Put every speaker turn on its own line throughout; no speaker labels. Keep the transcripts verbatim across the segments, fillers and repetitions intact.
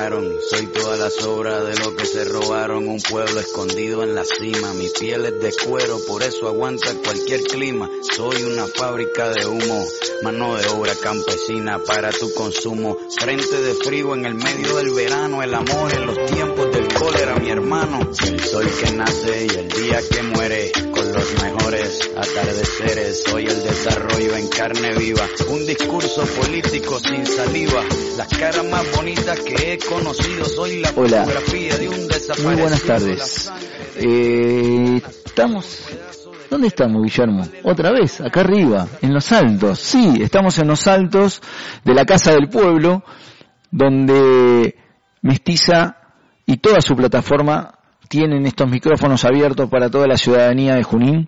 dejaron. Soy toda la sobra de lo que se robaron. Un pueblo escondido en la cima. Mi piel es de cuero, por eso aguanta cualquier clima. Soy una fábrica de humo, mano de obra campesina para tu consumo. Frente de frío en el medio del verano. El amor en los tiempos del cólera, mi hermano. El sol que nace y el día que muere, con los mejores atardeceres. Soy el desarrollo en carne viva. Un discurso político sin saliva. Las caras más bonitas que he conocido. Soy la
Hola.
fotografía de un desaparecido.
Muy buenas tardes. Eh, estamos... ¿Dónde estamos, Guillermo? Otra vez, acá arriba, en Los Altos. Sí, estamos en Los Altos de la Casa del Pueblo, donde Mestiza y toda su plataforma tienen estos micrófonos abiertos para toda la ciudadanía de Junín,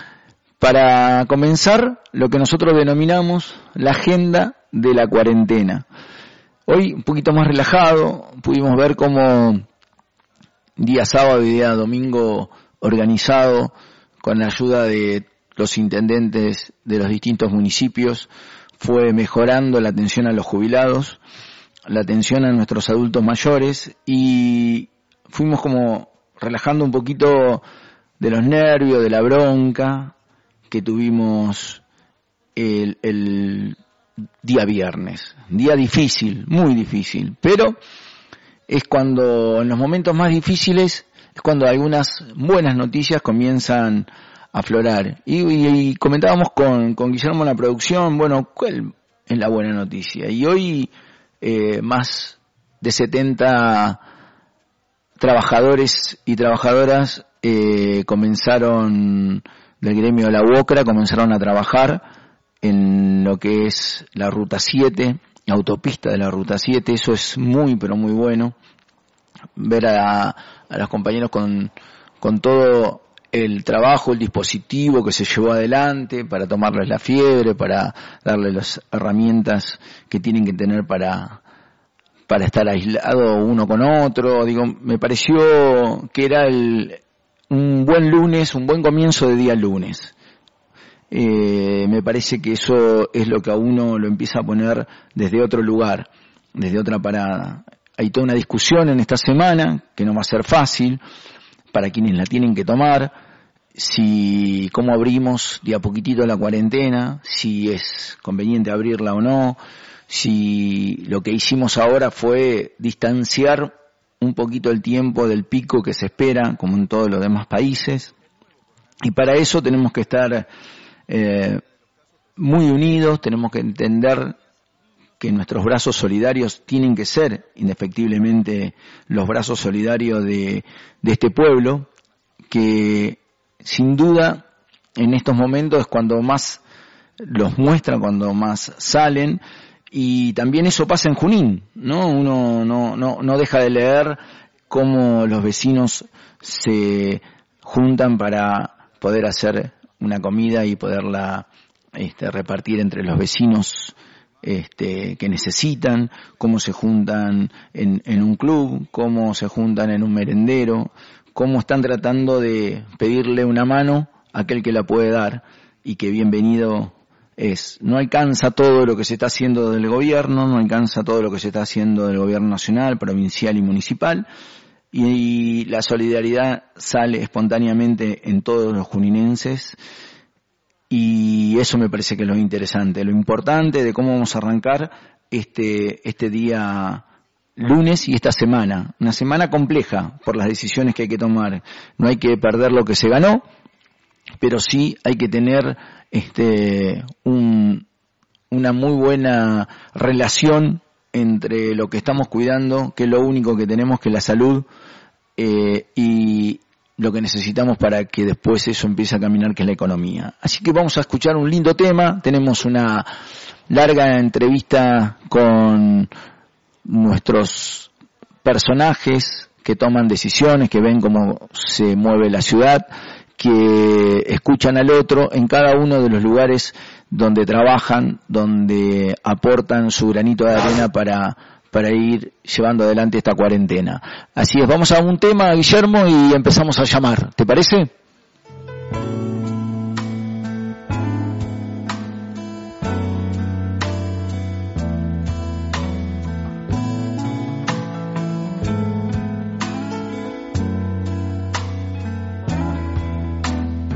para comenzar lo que nosotros denominamos la agenda de la cuarentena. Hoy un poquito más relajado, pudimos ver cómo día sábado y día domingo organizado, con la ayuda de los intendentes de los distintos municipios, fue mejorando la atención a los jubilados, la atención a nuestros adultos mayores, y fuimos como relajando un poquito de los nervios, de la bronca que tuvimos el, el día viernes. Día difícil, muy difícil, pero es cuando en los momentos más difíciles es cuando algunas buenas noticias comienzan a aflorar. Y, y, y comentábamos con, con Guillermo en la producción, bueno, ¿cuál es la buena noticia? Y hoy eh, más de setenta trabajadores y trabajadoras eh, comenzaron, del gremio de la UOCRA, comenzaron a trabajar en lo que es la Ruta siete, la autopista de la Ruta siete. Eso es muy, pero muy bueno. Ver a, a los compañeros con, con todo el trabajo, el dispositivo que se llevó adelante para tomarles la fiebre, para darles las herramientas que tienen que tener para, para estar aislado uno con otro. Digo, me pareció que era el, un buen lunes, un buen comienzo de día lunes. Eh, me parece que eso es lo que a uno lo empieza a poner desde otro lugar, desde otra parada. Hay toda una discusión en esta semana que no va a ser fácil para quienes la tienen que tomar, si cómo abrimos de a poquitito la cuarentena, si es conveniente abrirla o no, si lo que hicimos ahora fue distanciar un poquito el tiempo del pico que se espera, como en todos los demás países, y para eso tenemos que estar eh, muy unidos, tenemos que entender que nuestros brazos solidarios tienen que ser indefectiblemente los brazos solidarios de, de este pueblo, que sin duda en estos momentos es cuando más los muestra, cuando más salen, y también eso pasa en Junín, ¿no? Uno no, no, no deja de leer cómo los vecinos se juntan para poder hacer una comida y poderla este, repartir entre los vecinos Este, que necesitan, cómo se juntan en, en un club, cómo se juntan en un merendero, cómo están tratando de pedirle una mano a aquel que la puede dar, y que bienvenido es. No alcanza todo lo que se está haciendo del gobierno, no alcanza todo lo que se está haciendo del gobierno nacional, provincial y municipal, y, y la solidaridad sale espontáneamente en todos los juninenses. Y eso me parece que es lo interesante, lo importante de cómo vamos a arrancar este, este día lunes y esta semana. Una semana compleja por las decisiones que hay que tomar. No hay que perder lo que se ganó, pero sí hay que tener este, un, una muy buena relación entre lo que estamos cuidando, que es lo único que tenemos, que es la salud, eh, y lo que necesitamos para que después eso empiece a caminar, que es la economía. Así que vamos a escuchar un lindo tema. Tenemos una larga entrevista con nuestros personajes que toman decisiones, que ven cómo se mueve la ciudad, que escuchan al otro en cada uno de los lugares donde trabajan, donde aportan su granito de arena para para ir llevando adelante esta cuarentena. Así es, vamos a un tema, Guillermo, y empezamos a llamar. ¿Te parece?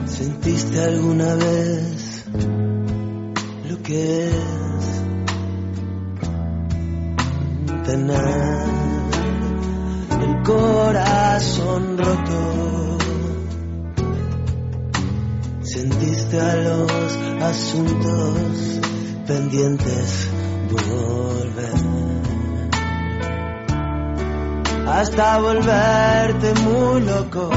¿Sentiste alguna vez lo que es tener el corazón roto? ¿Sentiste a los asuntos pendientes volver? Hasta volverte muy loco.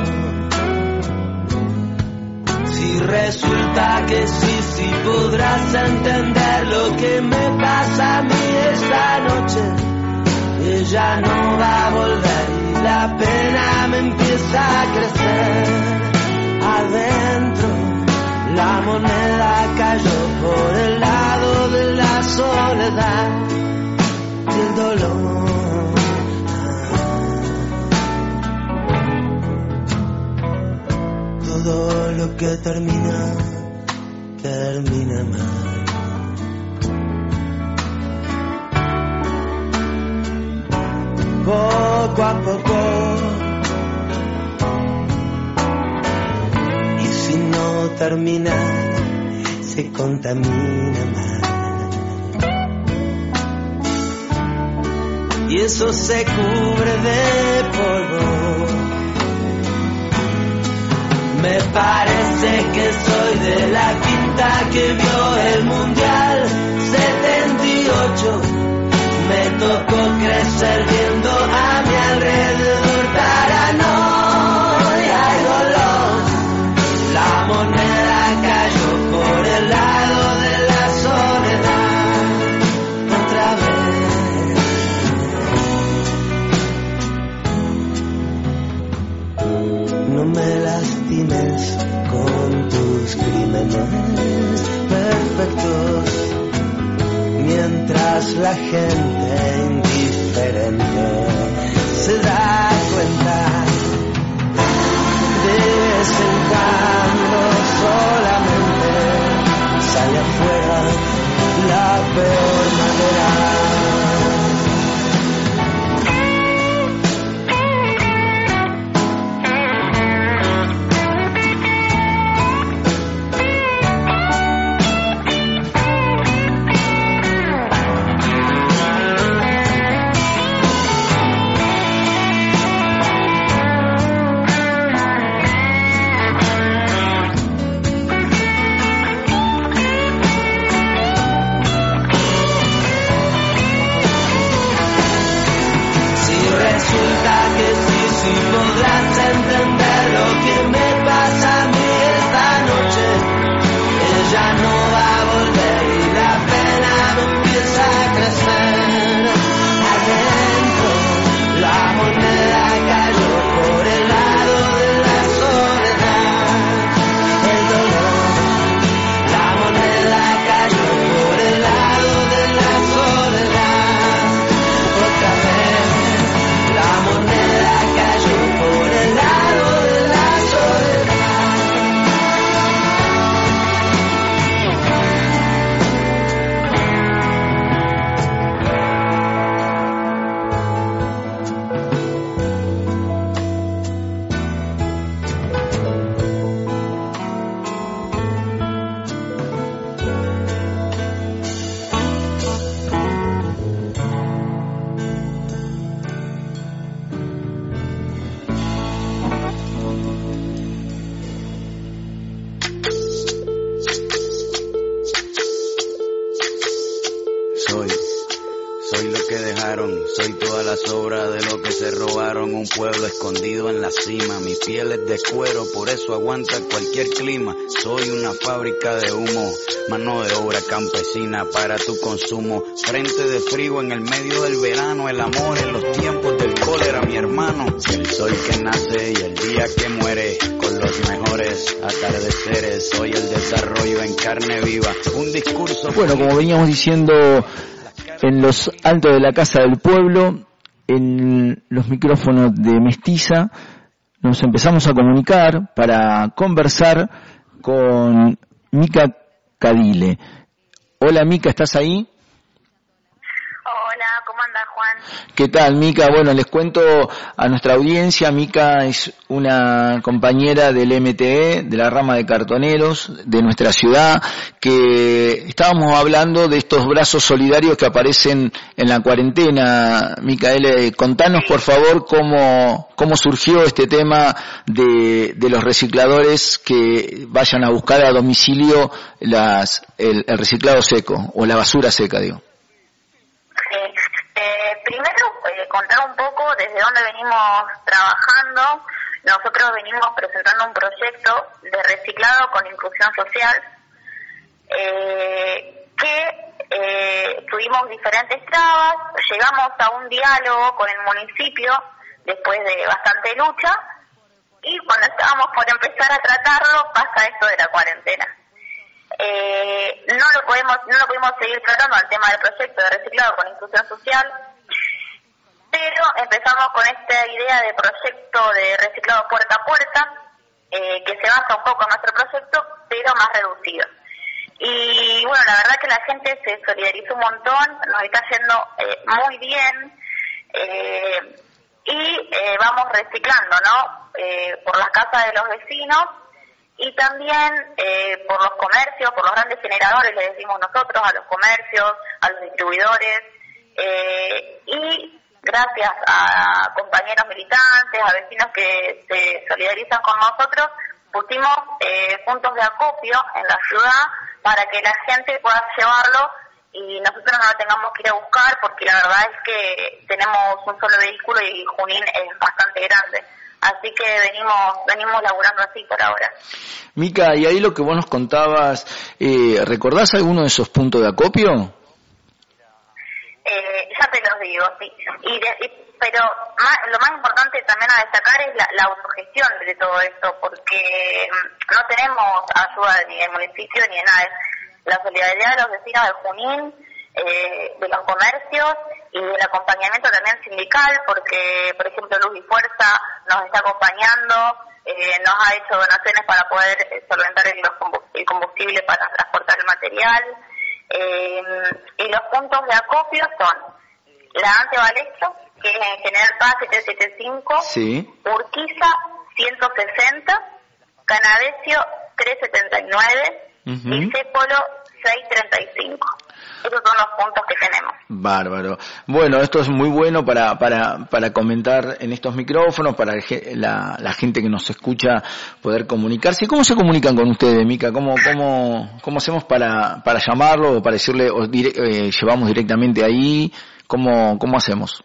Si resulta que sí, sí podrás entender lo que me pasa a mí esta noche. Ella no va a volver y la pena me empieza a crecer. Adentro la moneda cayó por el lado de la soledad y el dolor. Todo lo que termina, termina mal. Poco a poco, y si no termina, se contamina mal. Y eso se cubre de polvo. Me parece que soy de la quinta que vio el Mundial setenta y ocho. Me tocó crecer viendo a mi alrededor paranoia y dolor. La moneda cayó por el lado de la soledad otra vez. No me lastimes con tus crímenes perfectos, mientras la gente indiferente se da cuenta. De vez en cuando solamente sale afuera la peor manera.
Soy toda la sobra de lo que se robaron, un pueblo escondido en la cima. Mi piel es de cuero, por eso aguanta cualquier clima. Soy una fábrica de humo, mano de obra campesina para tu consumo. Frente de frío en el medio del verano, el amor en los tiempos del cólera, mi hermano. El sol que nace y el día que muere, con los mejores atardeceres. Soy el desarrollo en carne viva, un discurso...
Bueno, como veníamos diciendo... En los altos de la Casa del Pueblo, en los micrófonos de Mestiza, nos empezamos a comunicar para conversar con Mica Cadile. Hola Mica, ¿estás ahí?
Hola, ¿cómo andas, Juan.
¿Qué tal, Mica? Bueno, les cuento a nuestra audiencia, Mica es una compañera del M T E, de la rama de cartoneros de nuestra ciudad, que estábamos hablando de estos brazos solidarios que aparecen en la cuarentena. Micaela, contanos por favor cómo, cómo surgió este tema de, de los recicladores que vayan a buscar a domicilio las, el, el reciclado seco, o la basura seca, digo.
Sí. Eh, primero, eh, contar un poco desde dónde venimos trabajando. Nosotros venimos presentando un proyecto de reciclado con inclusión social, eh, que eh, tuvimos diferentes trabas, llegamos a un diálogo con el municipio después de bastante lucha, y cuando estábamos por empezar a tratarlo pasa esto de la cuarentena. Eh, no lo podemos no lo pudimos seguir tratando al tema del proyecto de reciclado con inclusión social, pero empezamos con esta idea de proyecto de reciclado puerta a puerta, eh, que se basa un poco en nuestro proyecto, pero más reducido. Y bueno, la verdad que la gente se solidarizó un montón, nos está yendo eh, muy bien, eh, y eh, vamos reciclando, ¿no? Eh, por las casas de los vecinos, y también eh, por los comercios, por los grandes generadores, le decimos nosotros, a los comercios, a los distribuidores, eh, y gracias a compañeros militantes, a vecinos que se solidarizan con nosotros, pusimos eh, puntos de acopio en la ciudad para que la gente pueda llevarlo y nosotros no lo tengamos que ir a buscar, porque la verdad es que tenemos un solo vehículo y Junín es bastante grande. Así que venimos venimos laburando así por ahora.
Mica, y ahí lo que vos nos contabas, eh, ¿recordás alguno de esos puntos de acopio?
Eh, ya te los digo, sí. Y, de, y pero más, lo más importante también a destacar es la, la autogestión de todo esto, porque no tenemos ayuda ni del municipio ni de nadie. La solidaridad de los vecinos de Junín, eh, de los comercios y el acompañamiento también sindical, porque por ejemplo Luz y Fuerza nos está acompañando, eh, nos ha hecho donaciones para poder eh, solventar el, el combustible para transportar el material, eh, y los puntos de acopio son la Ante Balesto, que es en General Paz setecientos setenta y cinco,
sí.
Urquiza ciento sesenta, Canavesio trescientos setenta y nueve, uh-huh. y Cépolo seiscientos treinta y cinco. Esos son los puntos que tenemos.
Bárbaro. Bueno, esto es muy bueno para para para comentar en estos micrófonos, para la, la gente que nos escucha poder comunicarse. ¿Cómo se comunican con ustedes, Mica? ¿Cómo cómo cómo hacemos para para llamarlo o para decirle, o dire, eh, llevamos directamente ahí? ¿Cómo cómo hacemos?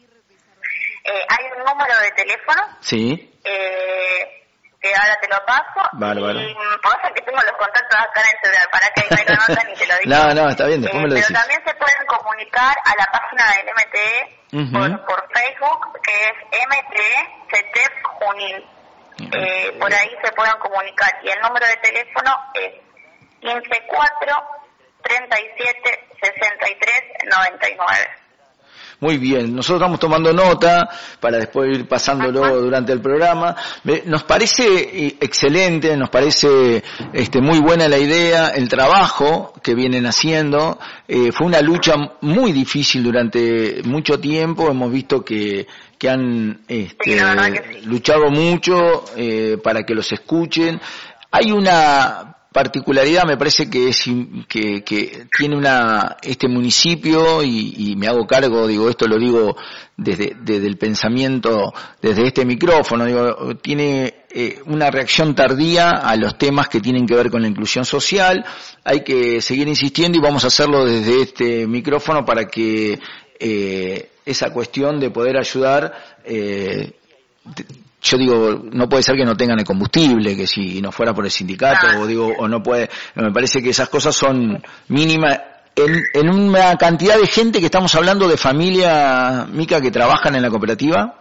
Eh, hay un número de teléfono.
Sí.
Eh, que ahora te lo paso.
Bárbaro.
Y pasa que tengo los contactos acá en el celular, para que ahí me lo notan y te lo digo.
No, no, está bien, después
eh,
me lo
pero
decís.
también se pueden comunicar a la página del M T E, uh-huh. por, por Facebook, que es M T E C T E P Junín. Uh-huh. Eh, por ahí se pueden comunicar. Y el número de teléfono es quince cuatro treinta y siete sesenta y tres noventa y nueve.
Muy bien, nosotros estamos tomando nota para después ir pasándolo uh-huh. durante el programa. Nos parece excelente, nos parece este, muy buena la idea, el trabajo que vienen haciendo. Eh, fue una lucha muy difícil durante mucho tiempo, hemos visto que, que han este,
sí, no, no, que sí.
luchado mucho eh, para que los escuchen. Hay una particularidad, me parece que es que, que tiene una este municipio y, y me hago cargo, digo esto lo digo desde desde el pensamiento, desde este micrófono, digo tiene eh, una reacción tardía a los temas que tienen que ver con la inclusión social. Hay que seguir insistiendo y vamos a hacerlo desde este micrófono para que eh, esa cuestión de poder ayudar eh, yo digo, no puede ser que no tengan el combustible, que si no fuera por el sindicato, ah. o digo, o no puede, me parece que esas cosas son mínimas en, en una cantidad de gente que estamos hablando de familia, Mica, que trabajan en la cooperativa.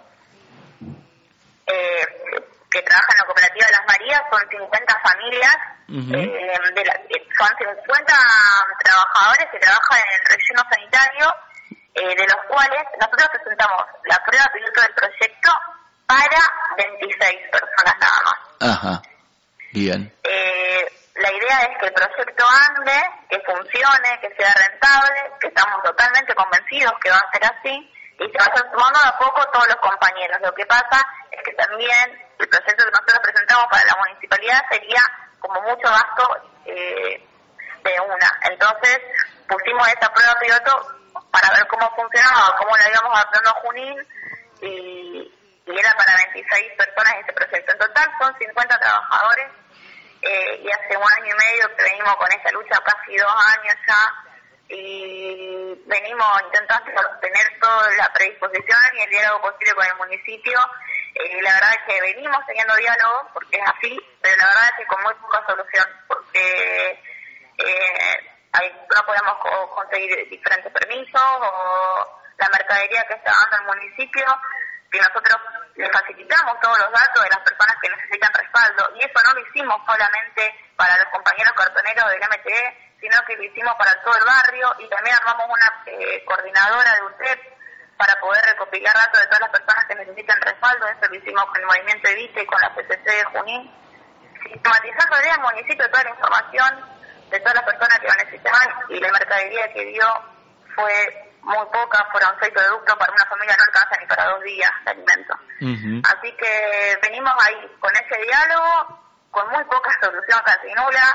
Eh, que trabajan en la cooperativa de Las Marías, son cincuenta familias, uh-huh. eh, de la, son cincuenta trabajadores que trabajan en el relleno sanitario, eh, de los cuales nosotros presentamos la prueba piloto del proyecto para veintiséis personas nada más.
Ajá, bien.
Eh, la idea es que el proyecto ande, que funcione, que sea rentable, que estamos totalmente convencidos que va a ser así, y se vayan sumando de a poco todos los compañeros. Lo que pasa es que también el proyecto que nosotros presentamos para la municipalidad sería como mucho gasto eh, de una. Entonces pusimos esta prueba piloto para ver cómo funcionaba, cómo la íbamos adaptando a Junín, y, y era para veintiséis personas ese proyecto. En total son cincuenta trabajadores, eh, y hace un año y medio que venimos con esta lucha, casi dos años ya, y venimos intentando obtener toda la predisposición y el diálogo posible con el municipio. Eh, la verdad es que venimos teniendo diálogo, porque es así, pero la verdad es que con muy poca solución, porque eh, hay, no podemos co- conseguir diferentes permisos, o la mercadería que está dando el municipio, que nosotros le facilitamos todos los datos de las personas que necesitan respaldo, y eso no lo hicimos solamente para los compañeros cartoneros del M T E, sino que lo hicimos para todo el barrio, y también armamos una eh, coordinadora de U T E P para poder recopilar datos de todas las personas que necesitan respaldo. Eso lo hicimos con el Movimiento Evite y con la P C C de Junín, sistematizándole al municipio toda la información de todas las personas que lo necesitaban, y la mercadería que dio fue muy poca, fueron seis productos, para una familia no alcanza ni para dos días de alimento. Uh-huh. Así que venimos ahí con ese diálogo, con muy poca solución, casi nula,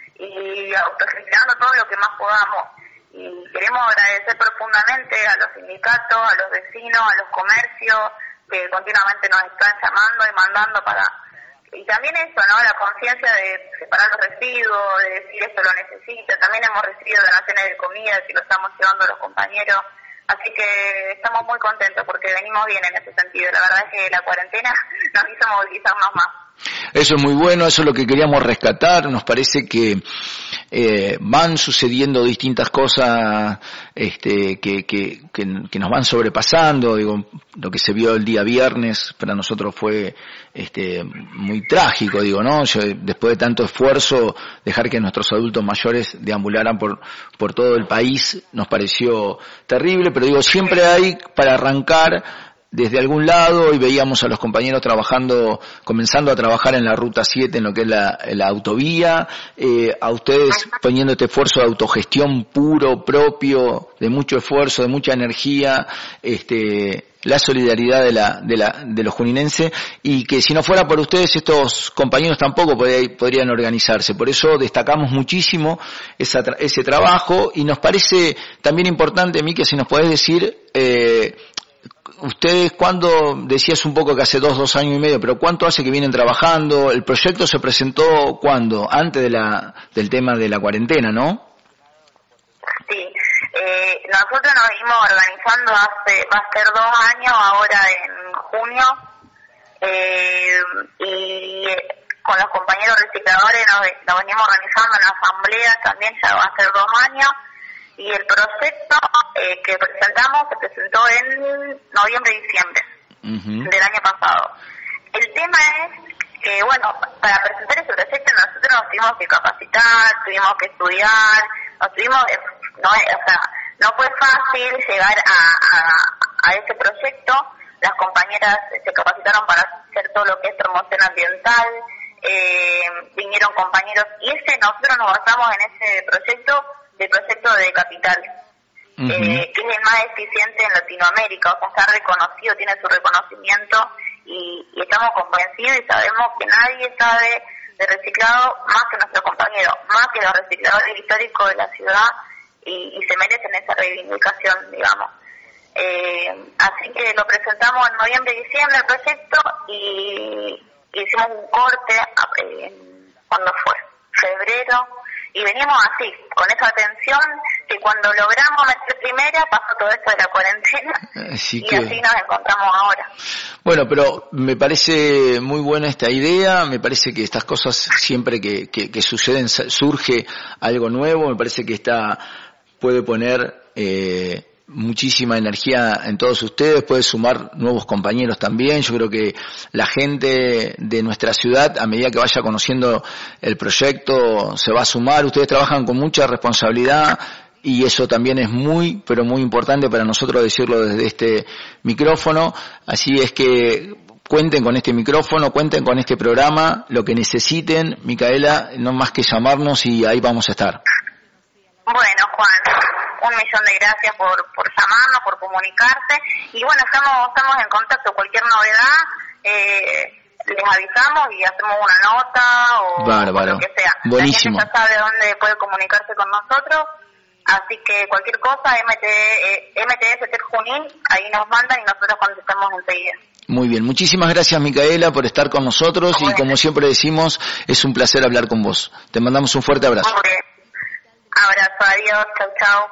y autogestionando todo lo que más podamos. Y queremos agradecer profundamente a los sindicatos, a los vecinos, a los comercios que continuamente nos están llamando y mandando para... Y también eso, ¿no? La conciencia de separar los residuos, de decir esto lo necesita. También hemos recibido donaciones de comida que lo estamos llevando a los compañeros. Así que estamos muy contentos porque venimos bien en ese sentido. La verdad es que la cuarentena nos hizo movilizarnos más.
Eso es muy bueno, eso es lo que queríamos rescatar. Nos parece que eh, van sucediendo distintas cosas este, que, que, que, que nos van sobrepasando. Digo, lo que se vio el día viernes para nosotros fue este, muy trágico, digo, ¿no? Yo, después de tanto esfuerzo, dejar que nuestros adultos mayores deambularan por, por todo el país nos pareció terrible, pero digo, siempre hay para arrancar desde algún lado, y veíamos a los compañeros trabajando, comenzando a trabajar en la ruta siete, en lo que es la, la autovía, eh, a ustedes poniendo este esfuerzo de autogestión puro, propio, de mucho esfuerzo, de mucha energía, este, la solidaridad de la, de la, de los juninenses, y que si no fuera por ustedes, estos compañeros tampoco podrían, podrían organizarse. Por eso destacamos muchísimo esa, ese trabajo, y nos parece también importante, Miki, si nos podés decir, eh, ustedes, ¿cuándo? Decías un poco que hace dos, dos años y medio, pero ¿cuánto hace que vienen trabajando? El proyecto se presentó, ¿cuándo? Antes de la, del tema de la cuarentena, ¿no?
Sí, eh, nosotros nos venimos organizando hace, va a ser dos años, ahora en junio, eh, y con los compañeros recicladores nos, nos venimos organizando en asambleas también, ya va a ser dos años. Y el proyecto eh, que presentamos se presentó en noviembre y diciembre uh-huh. del año pasado. El tema es que, bueno, para presentar ese proyecto nosotros nos tuvimos que capacitar, tuvimos que estudiar, nos tuvimos, no, o sea, no fue fácil llegar a, a, a ese proyecto. Las compañeras se capacitaron para hacer todo lo que es promoción ambiental, eh, vinieron compañeros, y ese nosotros nos basamos en ese proyecto, el proyecto de Capital, uh-huh. eh, que es el más eficiente en Latinoamérica, o sea, está reconocido, tiene su reconocimiento, y, y estamos convencidos y sabemos que nadie sabe de reciclado más que nuestros compañeros, más que los recicladores históricos de la ciudad, y, y se merecen esa reivindicación, digamos. Eh, así que lo presentamos en noviembre y diciembre el proyecto, y, y hicimos un corte, eh, ¿cuándo fue? Febrero. Y venimos así, con esa atención, que cuando logramos meter primera, pasó todo esto de la cuarentena, así y que... así nos encontramos ahora.
Bueno, pero me parece muy buena esta idea, me parece que estas cosas siempre que, que, que suceden, surge algo nuevo, me parece que esta puede poner eh, muchísima energía en todos ustedes, puede sumar nuevos compañeros también. Yo creo que la gente de nuestra ciudad, a medida que vaya conociendo el proyecto, se va a sumar. Ustedes trabajan con mucha responsabilidad, y eso también es muy, pero muy importante para nosotros decirlo desde este micrófono. Así es que cuenten con este micrófono, cuenten con este programa, lo que necesiten, Micaela, no más que llamarnos, y ahí vamos a estar.
Bueno, Juan, un millón de gracias por, por llamarnos, por comunicarse. Y bueno, estamos, estamos en contacto. Cualquier novedad, eh, les avisamos y hacemos una nota o, o lo que sea.
Buenísimo.
La gente ya sabe dónde puede comunicarse con nosotros. Así que cualquier cosa, M T, eh, M T S Ter Junín, ahí nos mandan y nosotros contestamos enseguida.
Muy bien, muchísimas gracias Micaela por estar con nosotros y como siempre decimos, es un placer hablar con vos. Te mandamos un fuerte abrazo.
Muy bien. Abrazo, adiós, chau, chau.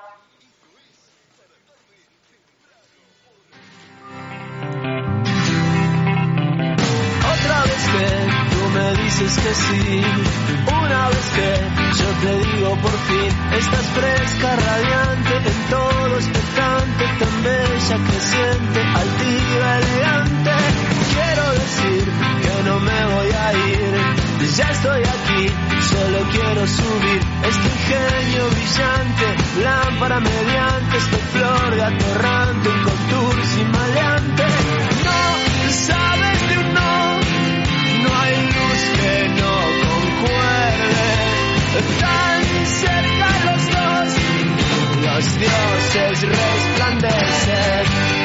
Otra vez que tú me dices que sí, una vez que yo te digo por fin, estás fresca, radiante, en todo expectante, tan bella, creciente, altiva, elegante. Quiero decir que no me voy a ir, ya estoy aquí, solo quiero subir este ingenio brillante, lámpara mediante, esta flor de atorrante, un contour sin maleante. No sabes de un no, no hay luz que no concuerde, tan cerca los dos, los dioses resplandecen.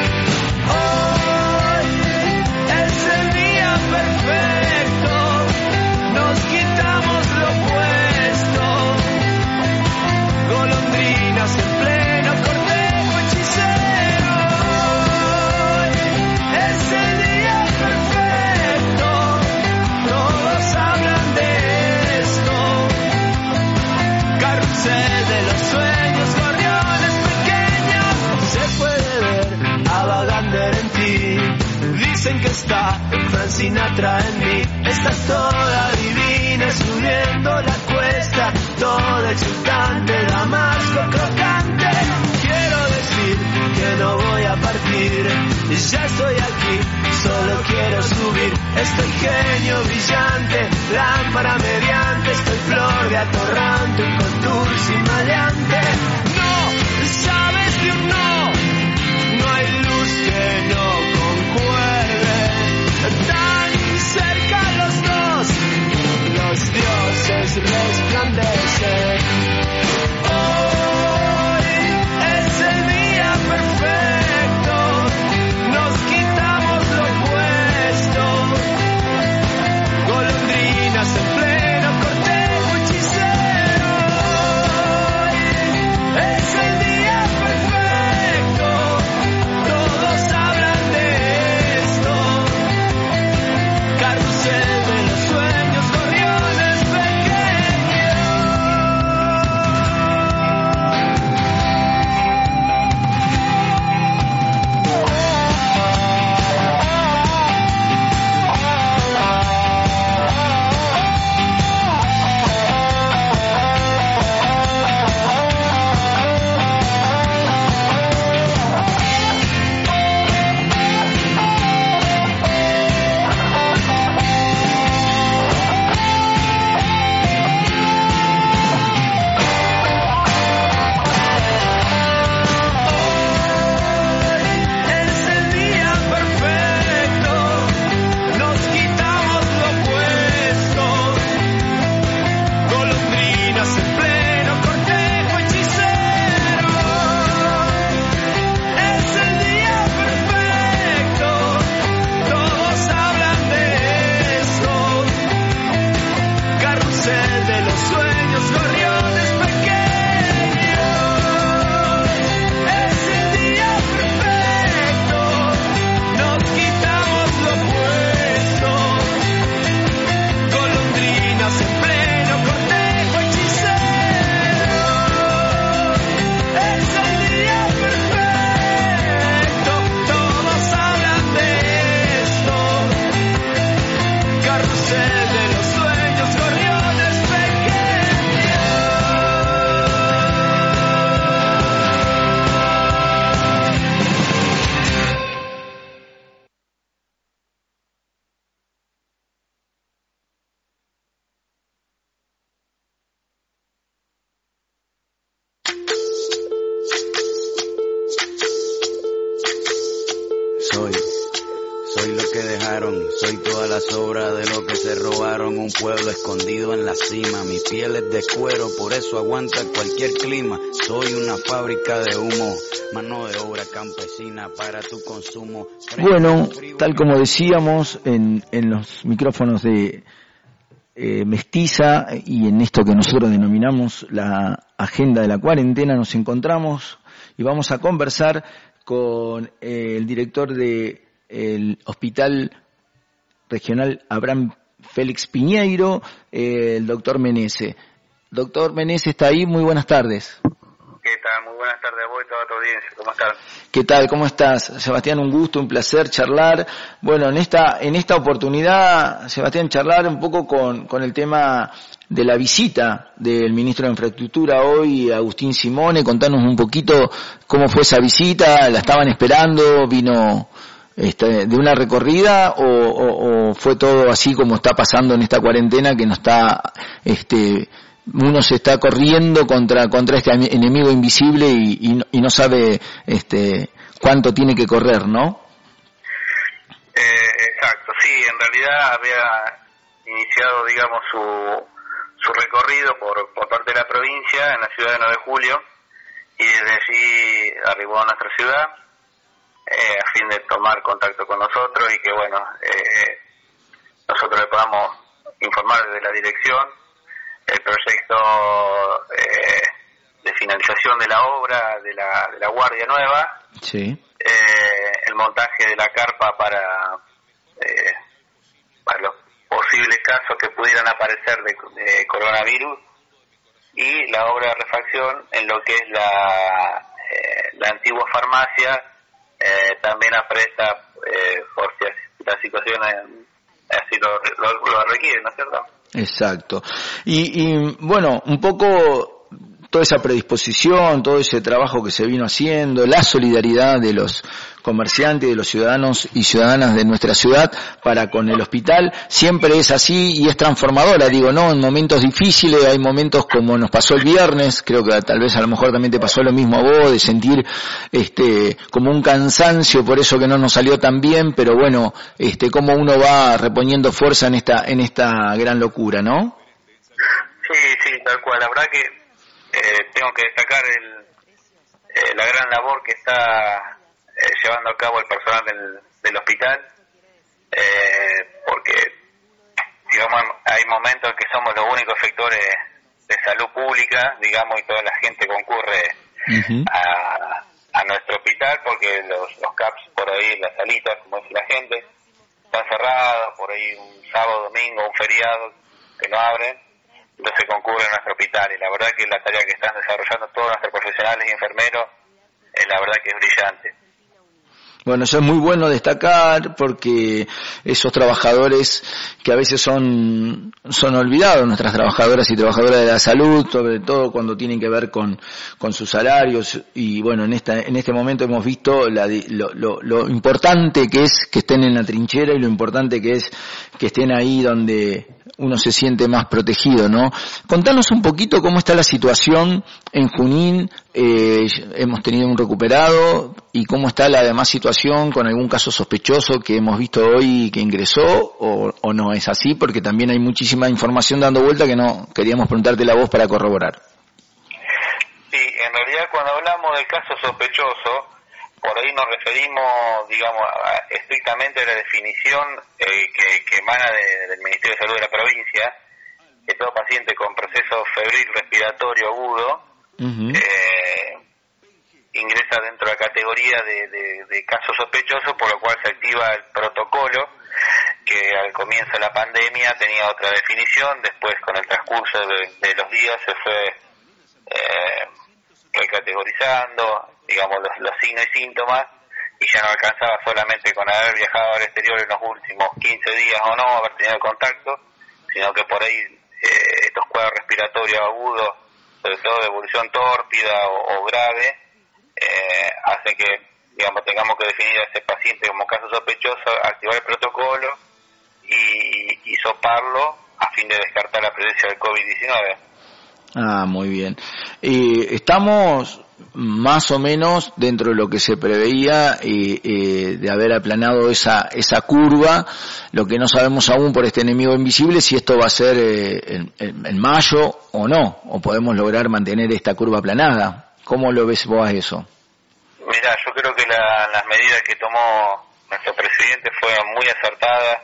Hoy es el día perfecto, nos quitamos lo puesto, golondrinas en pleno cortejo hechicero. Hoy es el día perfecto, todos hablan de esto, carrusel de los sueños, gorriones pequeños, se puede ver a Wagner en ti. Dicen que está Frank Sinatra en mí. Estás toda divina subiendo la cuesta, toda exultante, damasco crocante. Quiero decir que no voy a partir, ya estoy aquí, solo quiero subir. Estoy genio brillante, lámpara mediante, estoy flor de atorrante, un contour sin maleante. No sabes de un no, no hay luz que no concuerde, tan cerca los dos, los dioses resplandecen. Hoy es el día perfecto, nos quitamos lo puesto, golondrinas en pleno cortejo hechicero. Hoy es el día perfecto, todos hablan de esto, carrusel de los sueños, gorriones pequeños.
Soy toda la sobra de lo que se robaron, un pueblo escondido en la cima. Mi piel es de cuero, por eso aguanta cualquier clima. Soy una fábrica de humo, mano de obra campesina para tu consumo.
Bueno, tal como decíamos en, en los micrófonos de eh, Mestiza y en esto que nosotros denominamos la agenda de la cuarentena, nos encontramos y vamos a conversar con eh, el director de el Hospital Regional Abraham Félix Piñeiro, eh, el doctor Menese. Doctor Menese está ahí, muy buenas tardes.
¿Qué tal? Muy buenas tardes a vos y toda tu audiencia, ¿cómo estás?
¿Qué tal? ¿Cómo estás? Sebastián, un gusto, un placer charlar. Bueno, en esta en esta oportunidad, Sebastián, charlar un poco con, con el tema de la visita del ministro de Infraestructura hoy, Agustín Simone. Contanos un poquito cómo fue esa visita, ¿la estaban esperando? ¿Vino este, de una recorrida o, o, o fue todo así como está pasando en esta cuarentena que no está... este uno se está corriendo contra contra este enemigo invisible y, y, no, y no sabe este cuánto tiene que correr, ¿no?
Eh, exacto, sí, en realidad había iniciado, digamos, su su recorrido por, por parte de la provincia en la ciudad de nueve de julio y desde allí arribó a nuestra ciudad eh, a fin de tomar contacto con nosotros y que, bueno, eh, nosotros le podamos informar desde la dirección el proyecto eh, de finalización de la obra de la, de la Guardia Nueva,
sí.
eh, el montaje de la carpa para, eh, para los posibles casos que pudieran aparecer de, de coronavirus y la obra de refacción en lo que es la, eh, la antigua farmacia, eh, también apresta eh, por si la situación así lo, lo, lo requiere, ¿no es cierto?
Exacto. Y, y bueno, un poco toda esa predisposición, todo ese trabajo que se vino haciendo, la solidaridad de los comerciantes, de los ciudadanos y ciudadanas de nuestra ciudad para con el hospital, siempre es así y es transformadora, digo, ¿no? En momentos difíciles, hay momentos como nos pasó el viernes, creo que tal vez a lo mejor también te pasó lo mismo a vos, de sentir este como un cansancio por eso que no nos salió tan bien, pero bueno, este cómo uno va reponiendo fuerza en esta en esta gran locura, ¿no?
Sí, sí, tal cual, la verdad que eh, tengo que destacar el, eh, la gran labor que está Eh, llevando a cabo el personal del, del hospital, eh, porque digamos hay momentos en que somos los únicos sectores de salud pública, digamos, y toda la gente concurre uh-huh. a, a nuestro hospital porque los, los C A Ps por ahí, las salitas, como dice la gente, están cerrados, por ahí un sábado, domingo, un feriado que no abren, entonces concurre a nuestro hospital y la verdad que la tarea que están desarrollando todos nuestros profesionales y enfermeros, eh, la verdad que es brillante.
Bueno, eso es muy bueno destacar porque esos trabajadores que a veces son son olvidados, nuestras trabajadoras y trabajadoras de la salud, sobre todo cuando tienen que ver con con sus salarios y bueno, en esta en este momento hemos visto la, lo, lo, lo importante que es que estén en la trinchera y lo importante que es que estén ahí donde uno se siente más protegido, ¿no? Contanos un poquito cómo está la situación en Junín, eh, hemos tenido un recuperado y cómo está la demás situación con algún caso sospechoso que hemos visto hoy que ingresó o, o no es así, porque también hay muchísima información dando vuelta que no queríamos preguntarte la voz para corroborar.
Sí, en realidad cuando hablamos del caso sospechoso, por ahí nos referimos, digamos, a, estrictamente a la definición eh, que, que emana de, del Ministerio de Salud de la provincia, que todo paciente con proceso febril respiratorio agudo uh-huh. eh, ingresa dentro de la categoría de, de, de caso sospechoso, por lo cual se activa el protocolo, que al comienzo de la pandemia tenía otra definición, después con el transcurso de, de los días se fue eh, recategorizando, digamos, los, los signos y síntomas, y ya no alcanzaba solamente con haber viajado al exterior en los últimos quince días o no, haber tenido contacto, sino que por ahí eh, estos cuadros respiratorios agudos, sobre todo de evolución tórpida o, o grave, eh, hace que, digamos, tengamos que definir a ese paciente como caso sospechoso, activar el protocolo y, y soparlo a fin de descartar la presencia del COVID diecinueve.
Ah, muy bien. Eh, estamos más o menos dentro de lo que se preveía eh, eh, de haber aplanado esa esa curva. Lo que no sabemos aún por este enemigo invisible si esto va a ser eh, en, en mayo o no, o podemos lograr mantener esta curva aplanada. ¿Cómo lo ves vos a eso?
Mira, yo creo que la, las medidas que tomó nuestro presidente fueron muy acertadas,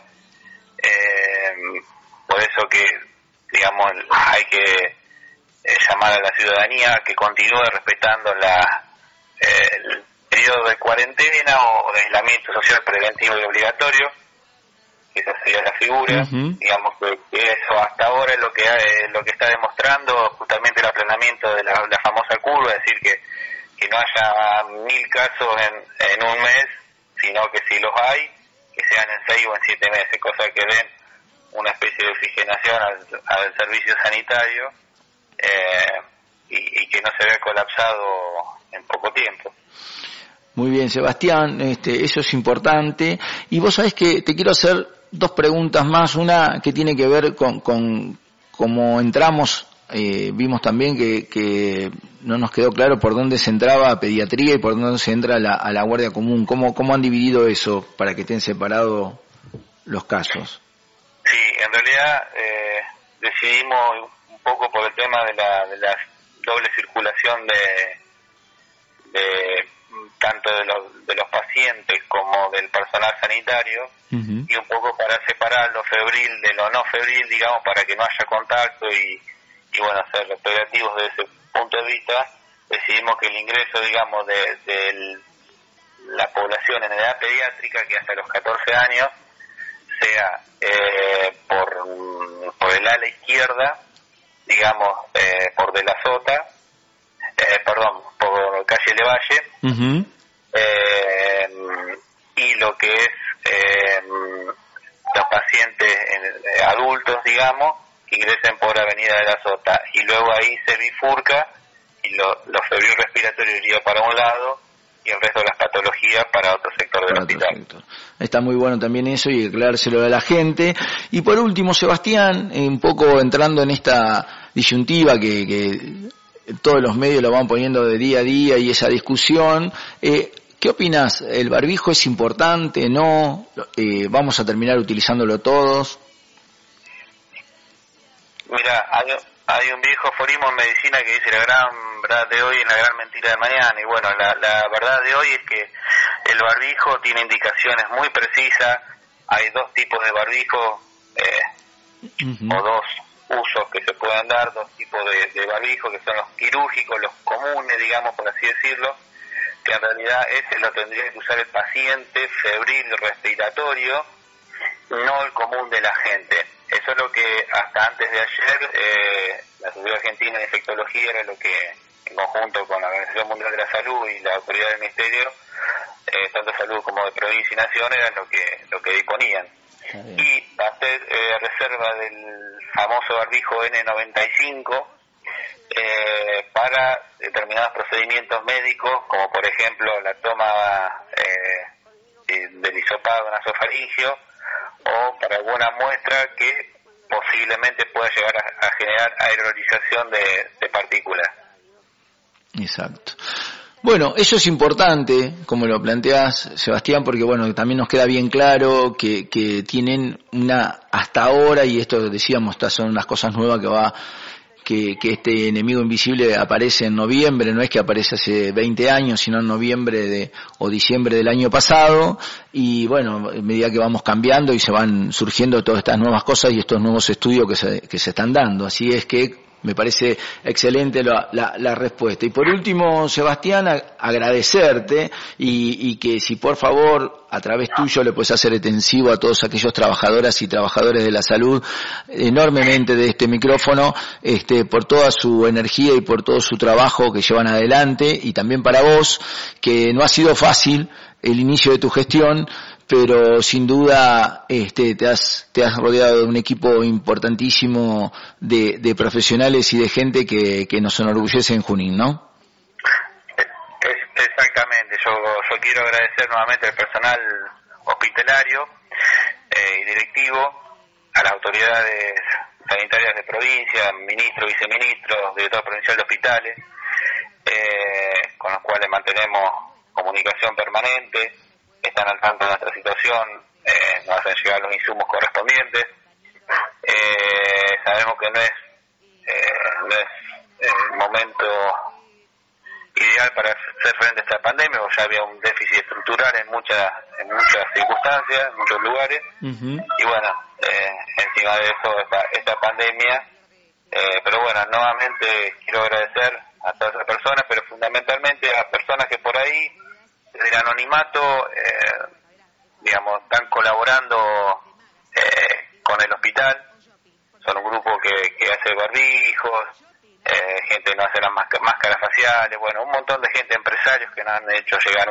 eh, por eso que, digamos, hay que eh, llamar a la ciudadanía que continúe respetando la eh, el periodo de cuarentena o de aislamiento social preventivo y obligatorio, que esa sería la figura. Uh-huh. Digamos que, que eso hasta ahora es lo que eh, lo que está demostrando justamente el aplanamiento de la, la famosa curva, es decir, que, que no haya mil casos en, en un mes, sino que si los hay, que sean en seis o en siete meses, cosa que den una especie de oxigenación al, al servicio sanitario eh, y, y que no se vea colapsado en poco tiempo.
Muy bien, Sebastián, este, eso es importante. Y vos sabés que te quiero hacer dos preguntas más, una que tiene que ver con, con cómo entramos, eh, vimos también que, que no nos quedó claro por dónde se entraba a pediatría y por dónde se entra a la, a la guardia común. ¿Cómo, cómo han dividido eso para que estén separados los casos?
Sí, en realidad eh, decidimos un poco por el tema de la, de la doble circulación de, de tanto de los, de los pacientes como del personal sanitario, uh-huh. y un poco para separar lo febril de lo no febril, digamos, para que no haya contacto y, y bueno, ser operativos desde ese punto de vista, decidimos que el ingreso, digamos, de, de la población en edad pediátrica, que hasta los catorce años, sea eh, por, por el ala izquierda, digamos, eh, por De la Sota, eh, perdón, por calle Levalle, uh-huh. eh, y lo que es eh, los pacientes en, adultos, digamos, que ingresen por Avenida De la Sota, y luego ahí se bifurca y lo, lo febril respiratorio iría para un lado y el resto de las patologías para otro sector del hospital. Sector.
Está muy bueno también eso y aclarárselo a la gente. Y por último, Sebastián, un poco entrando en esta disyuntiva que, que todos los medios lo van poniendo de día a día y esa discusión, eh, ¿qué opinas? ¿El barbijo es importante? ¿No? Eh, ¿Vamos a terminar utilizándolo todos?
Mira, hay, hay un viejo aforismo en medicina que dice la gran verdad de hoy y la gran mentira de mañana, y bueno, la, la verdad de hoy es que el barbijo tiene indicaciones muy precisas. Hay dos tipos de barbijo, eh, uh-huh. o dos usos que se pueden dar, dos tipos de, de barbijo, que son los quirúrgicos, los comunes, digamos, por así decirlo, que en realidad ese lo tendría que usar el paciente febril respiratorio, no el común de la gente. Eso es lo que hasta antes de ayer eh, la Sociedad Argentina de Infectología era lo que, en conjunto con la Organización Mundial de la Salud y la autoridad del Ministerio, eh, tanto de salud como de provincia y nación, era lo que lo que disponían. Y hacer eh, reserva del famoso barbijo Ene noventa y cinco eh, para determinados procedimientos médicos, como por ejemplo la toma eh, del hisopado nasofaringio, o para alguna muestra que posiblemente pueda llegar a, a generar aerolización de, de partículas.
Exacto. Bueno, eso es importante, como lo planteás, Sebastián, porque bueno, también nos queda bien claro que, que tienen una, hasta ahora, y esto decíamos, estas son unas cosas nuevas que va, que, que este enemigo invisible aparece en noviembre, no es que aparece hace veinte años, sino en noviembre de, o diciembre del año pasado, y bueno, a medida que vamos cambiando y se van surgiendo todas estas nuevas cosas y estos nuevos estudios que se, que se están dando, así es que me parece excelente la, la, la respuesta. Y por último, Sebastián, a, agradecerte y, y que si por favor a través tuyo le puedes hacer extensivo a todos aquellos trabajadoras y trabajadores de la salud enormemente de este micrófono, este, por toda su energía y por todo su trabajo que llevan adelante, y también para vos, que no ha sido fácil el inicio de tu gestión, pero sin duda este, te has te has rodeado de un equipo importantísimo de, de profesionales y de gente que, que nos enorgullece en Junín, ¿no?
Exactamente, yo, yo quiero agradecer nuevamente al personal hospitalario eh, y directivo, a las autoridades sanitarias de provincia, ministros, viceministros, director provincial de hospitales, eh, con los cuales mantenemos comunicación permanente, están al tanto de nuestra situación, eh, nos hacen llegar los insumos correspondientes. Eh, sabemos que no es, eh, no es el momento ideal para hacer frente a esta pandemia, porque ya había un déficit estructural en muchas en muchas circunstancias, en muchos lugares, uh-huh. y bueno, eh, encima de eso esta, esta pandemia, eh, pero bueno, nuevamente quiero agradecer a todas esas personas, pero fundamentalmente a las personas que por ahí, desde el anonimato, eh, digamos, están colaborando eh, con el hospital. Son un grupo que, que hace barbijos, eh, gente que no hace las máscaras faciales, bueno, un montón de gente, empresarios que nos han hecho llegar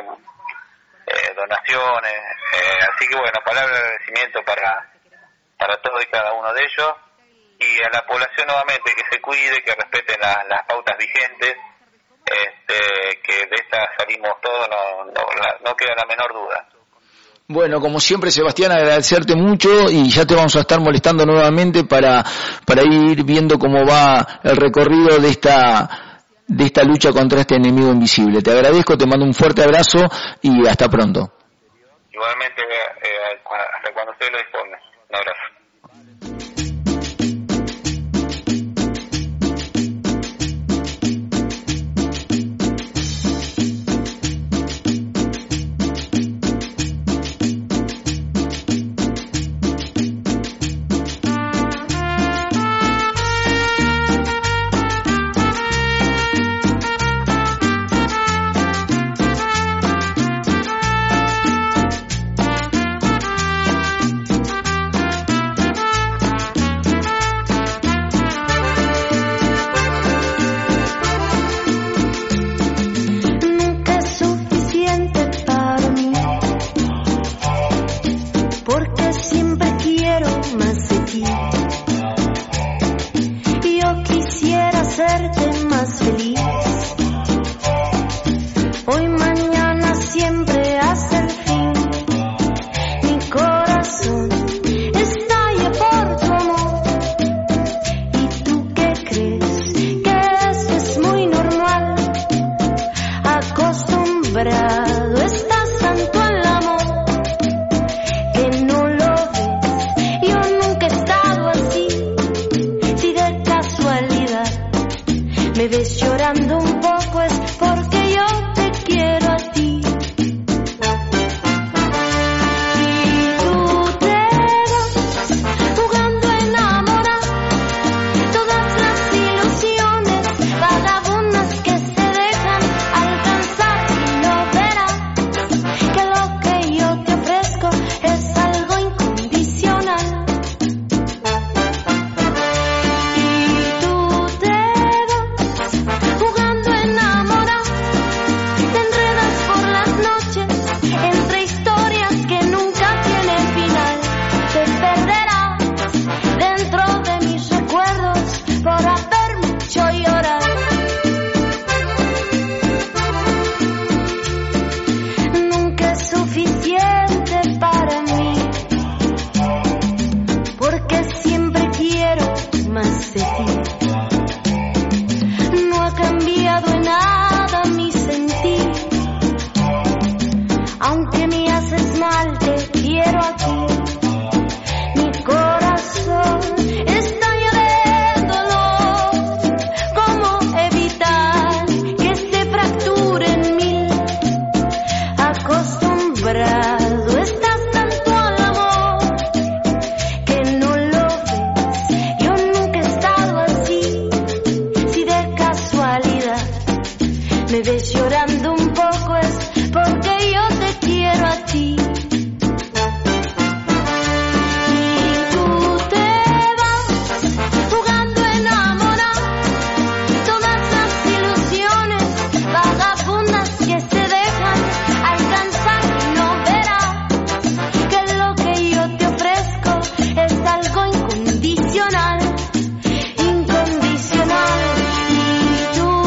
eh, donaciones, eh, así que bueno, palabra de agradecimiento para, para todos y cada uno de ellos, y a la población nuevamente que se cuide, que respeten la, las pautas vigentes, este, que de esta salimos todos, no, no, no queda la menor duda.
Bueno, como siempre, Sebastián, agradecerte mucho y ya te vamos a estar molestando nuevamente para para ir viendo cómo va el recorrido de esta de esta lucha contra este enemigo invisible. Te agradezco, te mando un fuerte abrazo y hasta pronto.
Igualmente, eh, hasta cuando usted lo disponga. Un abrazo.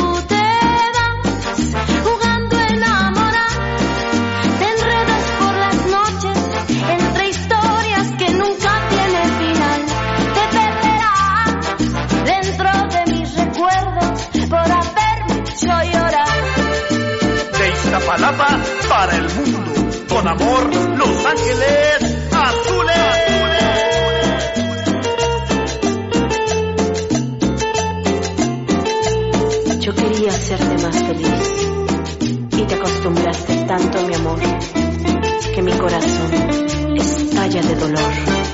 Por la Palapa para el mundo. Con amor, Los Ángeles Azules.
Yo quería hacerte más feliz y te acostumbraste tanto a mi amor que mi corazón estalla de dolor.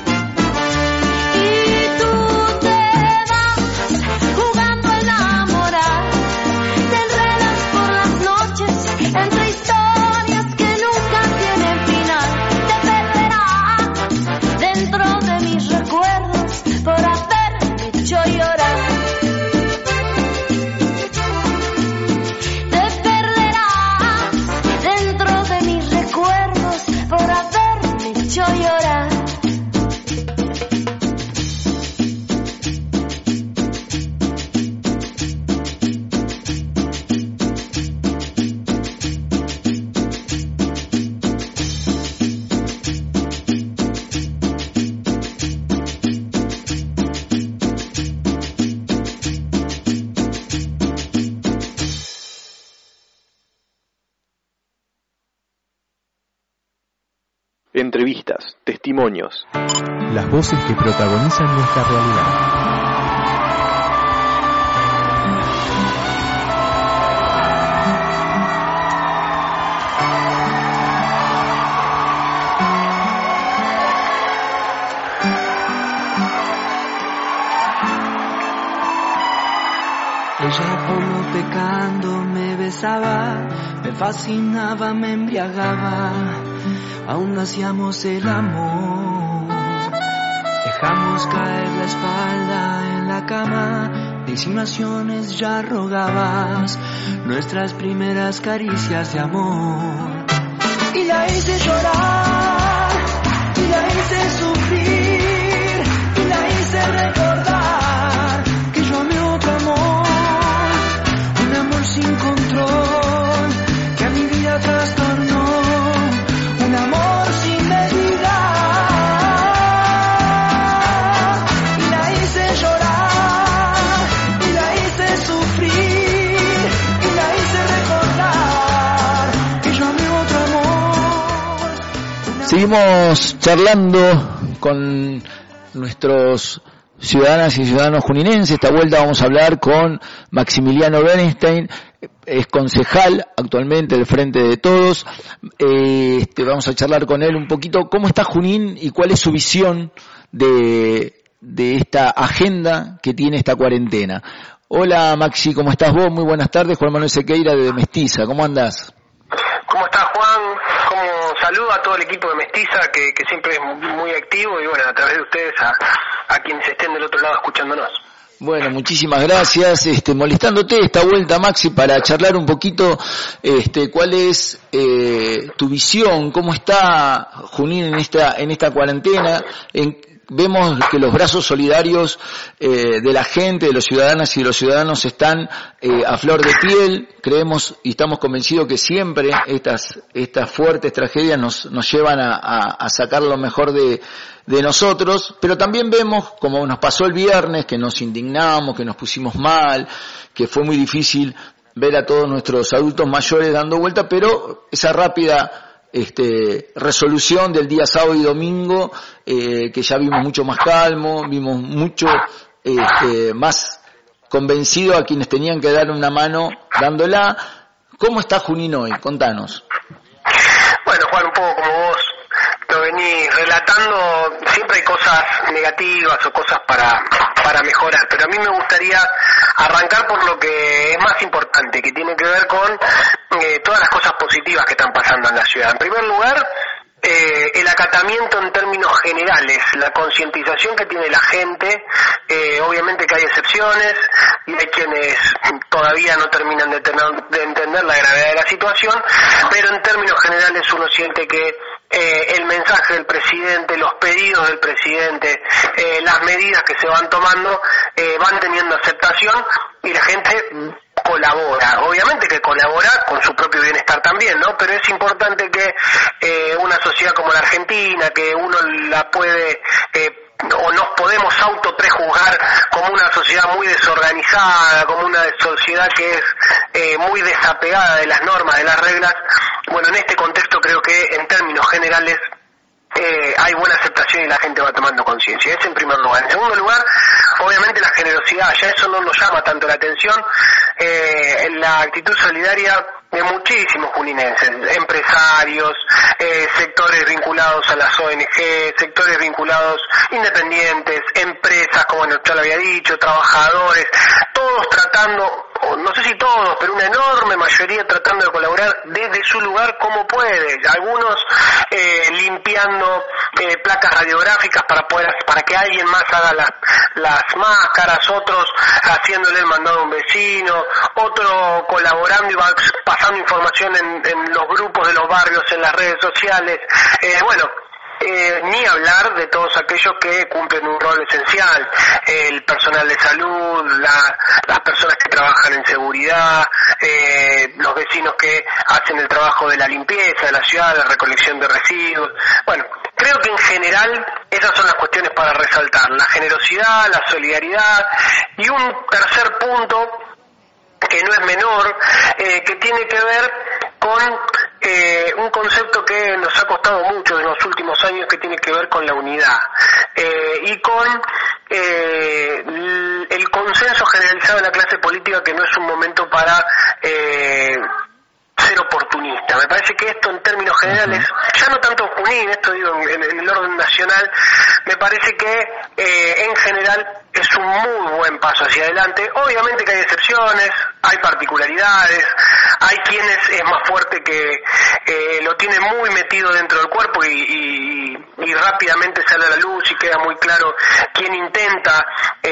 Entrevistas, testimonios.
Las voces que protagonizan nuestra realidad.
Ella como pecando me besaba, me fascinaba, me embriagaba. Aún hacíamos el amor, dejamos caer la espalda en la cama, de insinuaciones ya rogabas, nuestras primeras caricias de amor. Y la hice llorar, y la hice sufrir, y la hice recordar que yo amé otro amor, un amor sin control, que a mi vida trastornó. Un amor sin medida, y la hice llorar, y la hice sufrir, y la hice recordar que yo amé otro amor.
Seguimos charlando con nuestros ciudadanas y ciudadanos juninenses. Esta vuelta vamos a hablar con Maximiliano Bernstein, es concejal actualmente del Frente de Todos. Eh, este, vamos a charlar con él un poquito cómo está Junín y cuál es su visión de, de esta agenda que tiene esta cuarentena. Hola Maxi, ¿cómo estás vos? Muy buenas tardes, Juan Manuel Sequeira de Mestiza, ¿cómo andás?
¿Cómo estás, Juan? Como saludo a todo el equipo de Mestiza, que, que siempre es muy activo, y bueno, a través de ustedes a, a quienes estén del otro lado escuchándonos.
Bueno, muchísimas gracias. Este, molestándote esta vuelta, Maxi, para charlar un poquito, este, cuál es eh, tu visión, cómo está Junín en esta en esta cuarentena. En, vemos que los brazos solidarios eh, de la gente, de los ciudadanas y de los ciudadanos están eh, a flor de piel. Creemos y estamos convencidos que siempre estas estas fuertes tragedias nos nos llevan a, a, a sacar lo mejor de de nosotros, pero también vemos, como nos pasó el viernes, que nos indignamos, que nos pusimos mal, que fue muy difícil ver a todos nuestros adultos mayores dando vuelta, pero esa rápida este, resolución del día sábado y domingo, eh, que ya vimos mucho más calmo, vimos mucho este, más convencido a quienes tenían que dar una mano dándola. ¿Cómo está Junín hoy? Contanos.
Bueno, Juan, un poco como vos lo venís relatando, siempre hay cosas negativas o cosas para para mejorar, pero a mí me gustaría arrancar por lo que es más importante, que tiene que ver con eh, todas las cosas positivas que están pasando en la ciudad. En primer lugar, eh, el acatamiento en términos generales, la concientización que tiene la gente, eh, obviamente que hay excepciones y hay quienes todavía no terminan de, tener, de entender la gravedad de la situación, pero en términos generales uno siente que Eh, el mensaje del presidente, los pedidos del presidente, eh, las medidas que se van tomando eh, van teniendo aceptación y la gente colabora. Obviamente que colabora con su propio bienestar también, ¿no? Pero es importante que eh, una sociedad como la Argentina, que uno la puede eh, o nos podemos autoprejuzgar como una sociedad muy desorganizada, como una sociedad que es eh, muy desapegada de las normas, de las reglas, bueno, en este contexto creo que en términos generales eh, hay buena aceptación y la gente va tomando conciencia. Eso en primer lugar. En segundo lugar, obviamente la generosidad, ya eso no nos llama tanto la atención, eh, la actitud solidaria de muchísimos juninenses, empresarios, eh, sectores vinculados a las O N G, sectores vinculados independientes, empresas, como bueno, ya lo había dicho, trabajadores, todos tratando, no sé si todos, pero una enorme mayoría tratando de colaborar desde su lugar como puede, algunos eh, limpiando eh, placas radiográficas para poder para que alguien más haga las, las máscaras, otros haciéndole el mandado a un vecino, otro colaborando y va pasando información en, en los grupos de los barrios, en las redes sociales, eh, bueno, Eh, ni hablar de todos aquellos que cumplen un rol esencial, el personal de salud, la, las personas que trabajan en seguridad, eh, los vecinos que hacen el trabajo de la limpieza de la ciudad, de recolección de residuos. Bueno, creo que en general esas son las cuestiones para resaltar, la generosidad, la solidaridad y un tercer punto que no es menor, eh, que tiene que ver con eh, un concepto que nos ha costado mucho en los últimos años, que tiene que ver con la unidad eh, y con eh, el consenso generalizado de la clase política, que no es un momento para eh, ser oportunista. Me parece que esto en términos generales, ya no tanto en Junín, esto digo en, en el orden nacional, me parece que eh, en general es un muy buen paso hacia adelante. Obviamente que hay excepciones, hay particularidades, hay quienes es más fuerte que eh, lo tiene muy metido dentro del cuerpo y, y, y rápidamente sale a la luz y queda muy claro quién intenta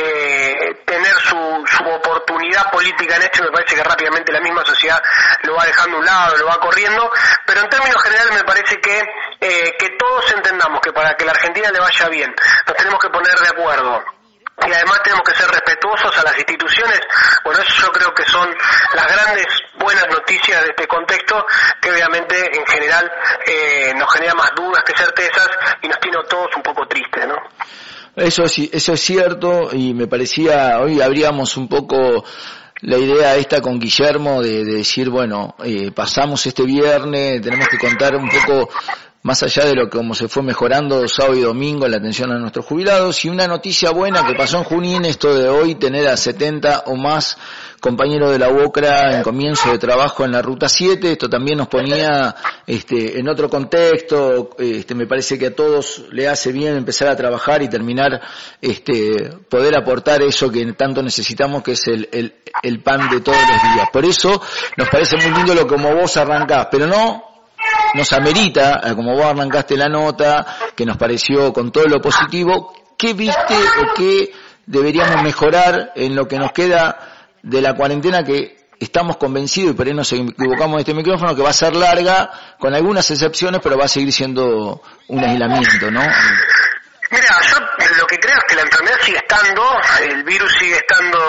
eh, tener su, su oportunidad política en esto, y me parece que rápidamente la misma sociedad lo va dejando a un lado, lo va corriendo, pero en términos generales me parece que eh, que todos entendamos que para que la Argentina le vaya bien nos tenemos que poner de acuerdo y además tenemos que ser respetuosos a las instituciones. Bueno, eso yo creo que son las grandes buenas noticias de este contexto, que obviamente en general eh, nos genera más dudas que certezas y nos tiene a todos un poco tristes, ¿no?
Eso sí, eso es cierto, y me parecía, hoy abríamos un poco la idea esta con Guillermo de, de decir, bueno, eh, pasamos este viernes, tenemos que contar un poco más allá de lo que como se fue mejorando sábado y domingo en la atención a nuestros jubilados, y una noticia buena que pasó en Junín, esto de hoy tener a setenta o más compañeros de la U O C R A en comienzo de trabajo en la Ruta siete. Esto también nos ponía este en otro contexto, este me parece que a todos le hace bien empezar a trabajar y terminar, este poder aportar eso que tanto necesitamos, que es el, el, el pan de todos los días. Por eso nos parece muy lindo lo como vos arrancás, pero no nos amerita, como vos arrancaste la nota, que nos pareció con todo lo positivo, ¿qué viste o qué deberíamos mejorar en lo que nos queda de la cuarentena, que estamos convencidos, y por ahí nos equivocamos en este micrófono, que va a ser larga, con algunas excepciones, pero va a seguir siendo un aislamiento, ¿no?
Mira, yo lo que creo es que la enfermedad sigue estando, el virus sigue estando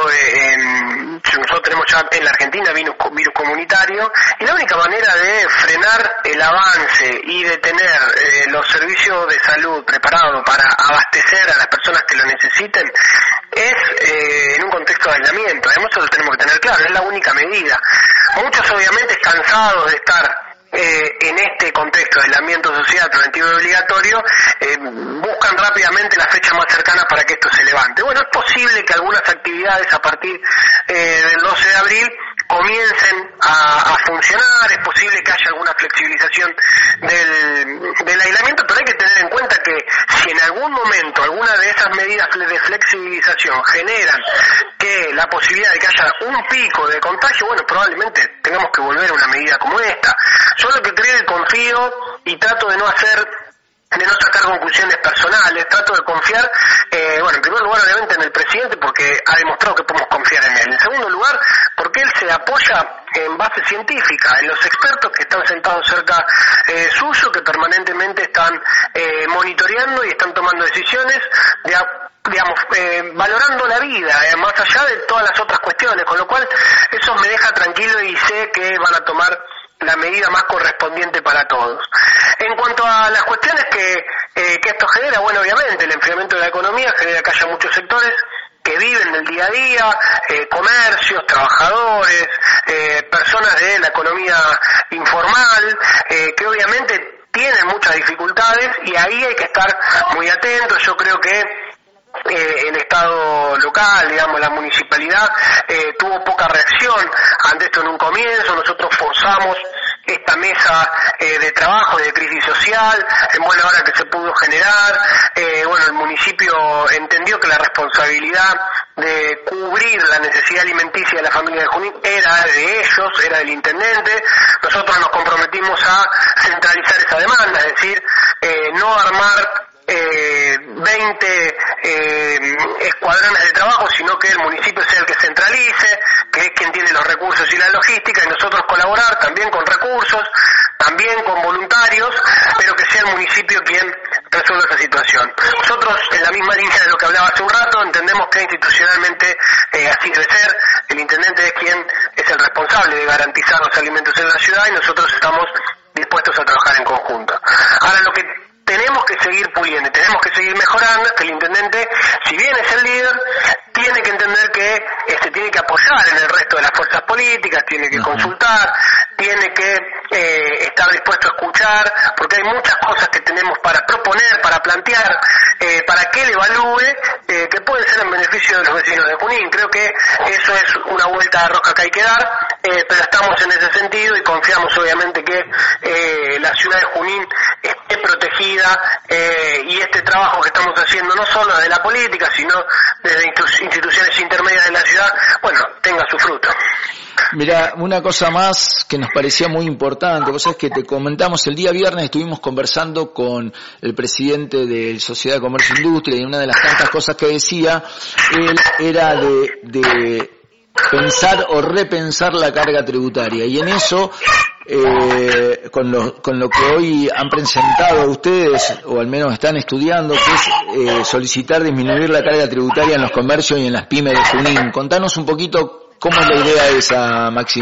en, nosotros tenemos ya en la Argentina virus, virus comunitario, y la única manera de frenar el avance y de tener eh, los servicios de salud preparados para abastecer a las personas que lo necesiten es eh, en un contexto de aislamiento. Además eso lo tenemos que tener claro, es la única medida. Muchos obviamente cansados de estar Eh, en este contexto de aislamiento social preventivo y obligatorio, eh, buscan rápidamente la fecha más cercana para que esto se levante. Bueno, es posible que algunas actividades a partir eh, del doce de abril comiencen a, a funcionar, es posible que haya alguna flexibilización del, del aislamiento, pero hay que tener en cuenta que si en algún momento alguna de esas medidas de flexibilización generan que la posibilidad de que haya un pico de contagio, bueno, probablemente tengamos que volver a una medida como esta. Yo lo que creo y confío, y trato de no hacer, de no sacar conclusiones personales, trato de confiar, eh, bueno, en primer lugar obviamente en el presidente, porque ha demostrado que podemos confiar en él. En segundo lugar, porque él se apoya en base científica, en los expertos que están sentados cerca eh, suyo, que permanentemente están eh, monitoreando y están tomando decisiones de digamos, eh, valorando la vida, eh, más allá de todas las otras cuestiones, con lo cual eso me deja tranquilo y sé que van a tomar la medida más correspondiente para todos. En cuanto a las cuestiones que, eh, que esto genera, bueno, obviamente el enfriamiento de la economía genera que haya muchos sectores que viven del día a día, eh, comercios, trabajadores, eh, personas de la la economía informal, eh, que obviamente tienen muchas dificultades y ahí hay que estar muy atentos. Yo creo que Eh, el Estado local, digamos, la municipalidad, eh, tuvo poca reacción ante esto en un comienzo. Nosotros forzamos esta mesa eh, de trabajo, de crisis social, en buena hora que se pudo generar. Eh, bueno, el municipio entendió que la responsabilidad de cubrir la necesidad alimenticia de la familia de Junín era de ellos, era del intendente. Nosotros nos comprometimos a centralizar esa demanda, es decir, eh, no armar Eh, veinte eh, escuadrones de trabajo, sino que el municipio sea el que centralice, que es quien tiene los recursos y la logística, y nosotros colaborar también con recursos, también con voluntarios, pero que sea el municipio quien resuelva esa situación. Nosotros, en la misma línea de lo que hablaba hace un rato, entendemos que institucionalmente eh, así debe ser. El intendente es quien es el responsable de garantizar los alimentos en la ciudad y nosotros estamos dispuestos a trabajar en conjunto. Ahora, lo que tenemos que seguir puliendo, tenemos que seguir mejorando, que el intendente, si bien es el líder, tiene que entender que este, tiene que apoyar en el resto de las fuerzas políticas, tiene que uh-huh. consultar, tiene que eh, estar dispuesto a escuchar, porque hay muchas cosas que tenemos para proponer, para plantear, eh, para que él evalúe, eh, que pueden ser en beneficio de los vecinos de Junín. Creo que eso es una vuelta de rosca que hay que dar, eh, pero estamos en ese sentido y confiamos obviamente que eh, la ciudad de Junín esté protegida, eh, y este trabajo que estamos haciendo no solo desde la política, sino desde instituciones intermedias de la ciudad, bueno, tenga su fruto.
Mira, una cosa más que nos parecía muy importante, vos sabés que te comentamos el día viernes, estuvimos conversando con el presidente de Sociedad de Comercio e Industria, y una de las tantas cosas que decía él era de, de pensar o repensar la carga tributaria, y en eso Eh, con lo con lo que hoy han presentado ustedes, o al menos están estudiando, que es eh, solicitar disminuir la carga tributaria en los comercios y en las pymes de Junín. Contanos un poquito cómo es la idea esa, Maxi.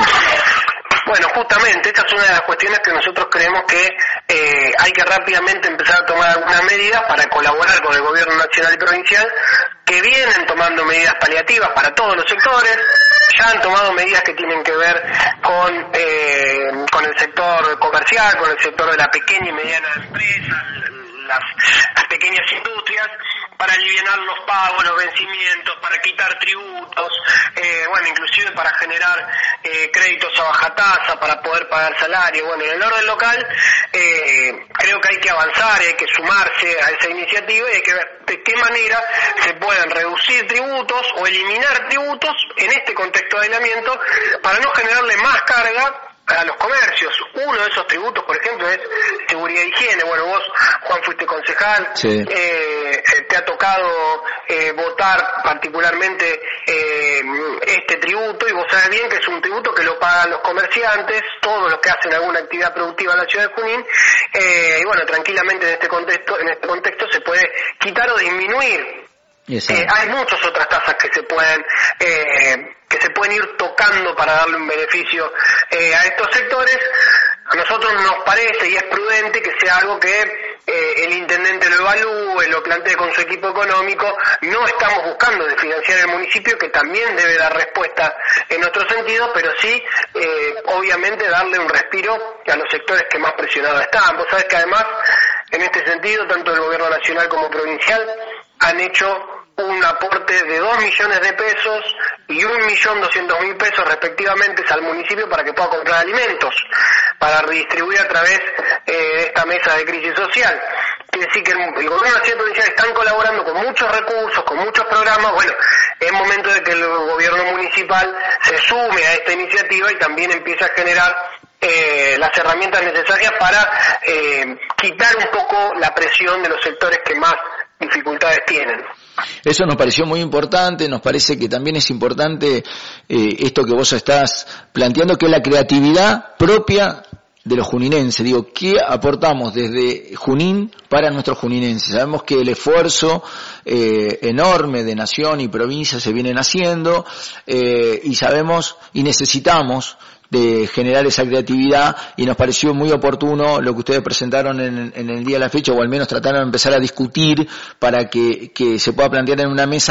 Bueno, justamente, esta es una de las cuestiones que nosotros creemos que eh, hay que rápidamente empezar a tomar algunas medidas para colaborar con el gobierno nacional y provincial, que vienen tomando medidas paliativas para todos los sectores. Ya han tomado medidas que tienen que ver con eh, con el sector comercial, con el sector de la pequeña y mediana empresa, las, las pequeñas industrias, para alivianar los pagos, los vencimientos, para quitar tributos, eh, bueno, inclusive para generar eh, créditos a baja tasa, para poder pagar salario. Bueno, en el orden local eh, creo que hay que avanzar, hay que sumarse a esa iniciativa y hay que ver de qué manera se pueden reducir tributos o eliminar tributos en este contexto de aislamiento para no generarle más carga a los comercios. Uno de esos tributos, por ejemplo, es seguridad e higiene. Bueno, vos, Juan, fuiste concejal,
sí.
eh, te ha tocado eh, votar particularmente eh, este tributo, y vos sabés bien que es un tributo que lo pagan los comerciantes, todos los que hacen alguna actividad productiva en la ciudad de Junín, eh, y bueno, tranquilamente en este contexto, en este contexto se puede quitar o disminuir. Eh, hay muchas otras tasas que se pueden eh, que se pueden ir tocando para darle un beneficio eh, a estos sectores. A nosotros nos parece y es prudente que sea algo que eh, el intendente lo evalúe, lo plantee con su equipo económico. No estamos buscando de financiar el municipio, que también debe dar respuesta en otro sentido, pero sí, eh, obviamente, darle un respiro a los sectores que más presionados están. Vos sabés que además, en este sentido, tanto el gobierno nacional como provincial han hecho un aporte de dos millones de pesos y un millón doscientos mil pesos respectivamente al municipio para que pueda comprar alimentos, para redistribuir a través eh, de esta mesa de crisis social. Quiere decir que el, el gobierno nacional y provincial están colaborando con muchos recursos, con muchos programas. Bueno, es momento de que el gobierno municipal se sume a esta iniciativa y también empiece a generar eh, las herramientas necesarias para eh, quitar un poco la presión de los sectores que más dificultades tienen.
Eso nos pareció muy importante, nos parece que también es importante eh, esto que vos estás planteando, que es la creatividad propia de los juninenses. Digo, ¿qué aportamos desde Junín para nuestros juninenses? Sabemos que el esfuerzo eh, enorme de nación y provincia se vienen haciendo eh, y sabemos y necesitamos de generar esa creatividad, y nos pareció muy oportuno lo que ustedes presentaron en, en el día de la fecha, o al menos trataron de empezar a discutir para que, que se pueda plantear en una mesa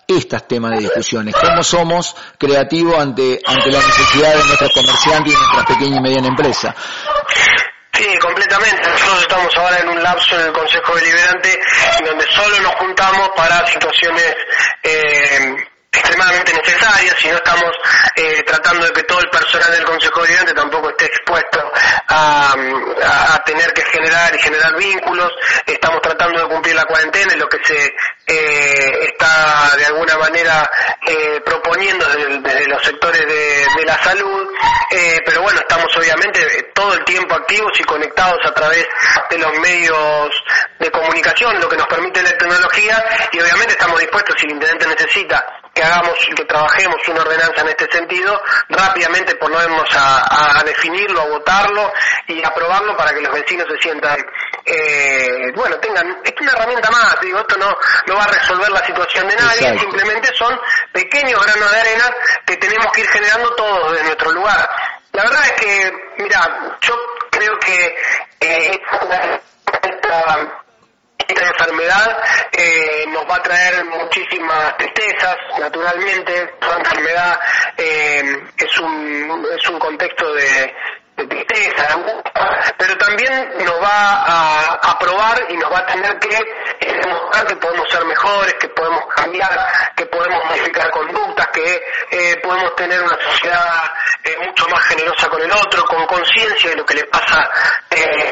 estos temas de discusiones. ¿Cómo somos creativos ante, ante la necesidad de nuestros comerciantes y nuestras pequeñas y medianas empresas?
Sí, completamente. Nosotros estamos ahora en un lapso en el Consejo Deliberante donde solo nos juntamos para situaciones eh, extremadamente necesarias, y no estamos eh, tratando de que todo el personal del Consejo Deliberante tampoco esté expuesto a, a, a tener que generar y generar vínculos. Estamos tratando de cumplir la cuarentena, en lo que se eh, está de alguna manera eh, proponiendo desde, desde los sectores de, de la salud, eh, pero bueno, estamos obviamente todo el tiempo activos y conectados a través de los medios de comunicación, lo que nos permite la tecnología, y obviamente estamos dispuestos, si el intendente necesita que hagamos, que trabajemos una ordenanza en este sentido, rápidamente ponemos a, a definirlo, a votarlo y aprobarlo para que los vecinos se sientan, eh, bueno, tengan, es una herramienta más, digo, esto no, no va a resolver la situación de nadie. Exacto. Simplemente son pequeños granos de arena que tenemos que ir generando todos desde nuestro lugar. La verdad es que, mira, yo creo que eh, esta, esta Esta enfermedad eh, nos va a traer muchísimas tristezas, naturalmente. Toda enfermedad eh, es un es un contexto de, de tristeza, pero también nos va a, a probar y nos va a tener que eh, demostrar que podemos ser mejores, que podemos cambiar, que podemos modificar conductas, que eh, podemos tener una sociedad eh, mucho más generosa con el otro, con conciencia de lo que le pasa eh,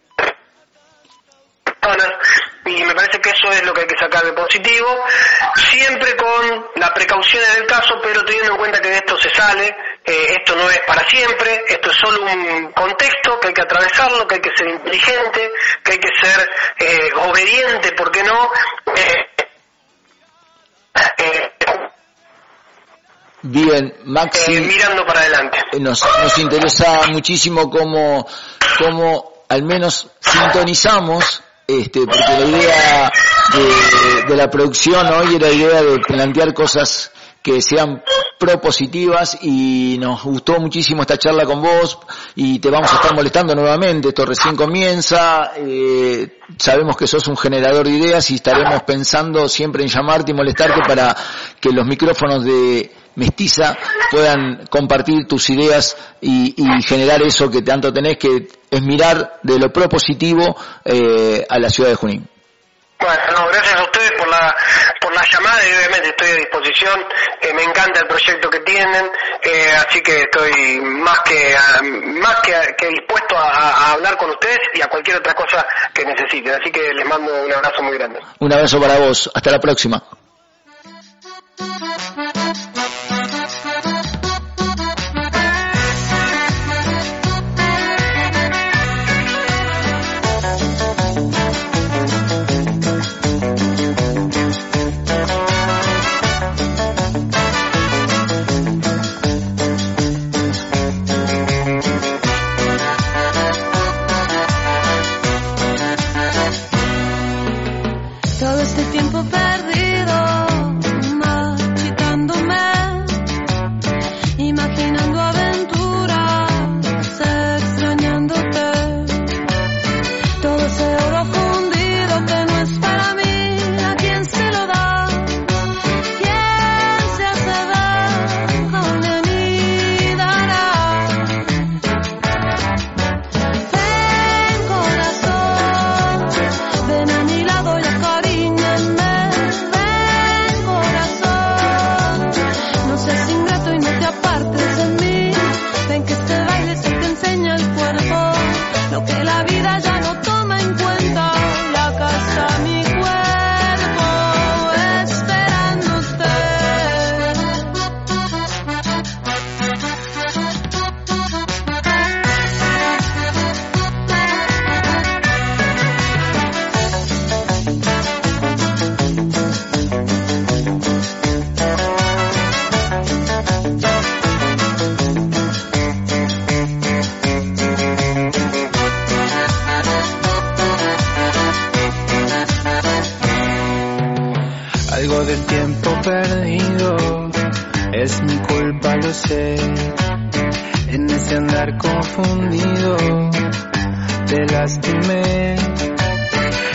y me parece que eso es lo que hay que sacar de positivo, siempre con las precauciones del caso, pero teniendo en cuenta que de esto se sale. Eh, esto no es para siempre, esto es solo un contexto que hay que atravesarlo, que hay que ser inteligente, que hay que ser eh, obediente, ¿por qué no? Eh, eh,
Bien, Maxi,
eh, mirando para adelante.
Nos, nos interesa muchísimo cómo, cómo al menos sintonizamos. Este, porque la idea de, de la producción hoy era la idea de plantear cosas que sean propositivas, y nos gustó muchísimo esta charla con vos, y te vamos a estar molestando nuevamente. Esto recién comienza, eh, sabemos que sos un generador de ideas y estaremos pensando siempre en llamarte y molestarte para que los micrófonos de Mestiza puedan compartir tus ideas y, y generar eso que tanto tenés, que es mirar de lo propositivo eh, a la ciudad de Junín.
Bueno, no, gracias a ustedes por la por la llamada, y obviamente estoy a disposición. Eh, me encanta el proyecto que tienen, eh, así que estoy más que uh, más que, que dispuesto a, a hablar con ustedes y a cualquier otra cosa que necesiten. Así que les mando un abrazo muy grande.
Un abrazo para vos. Hasta la próxima.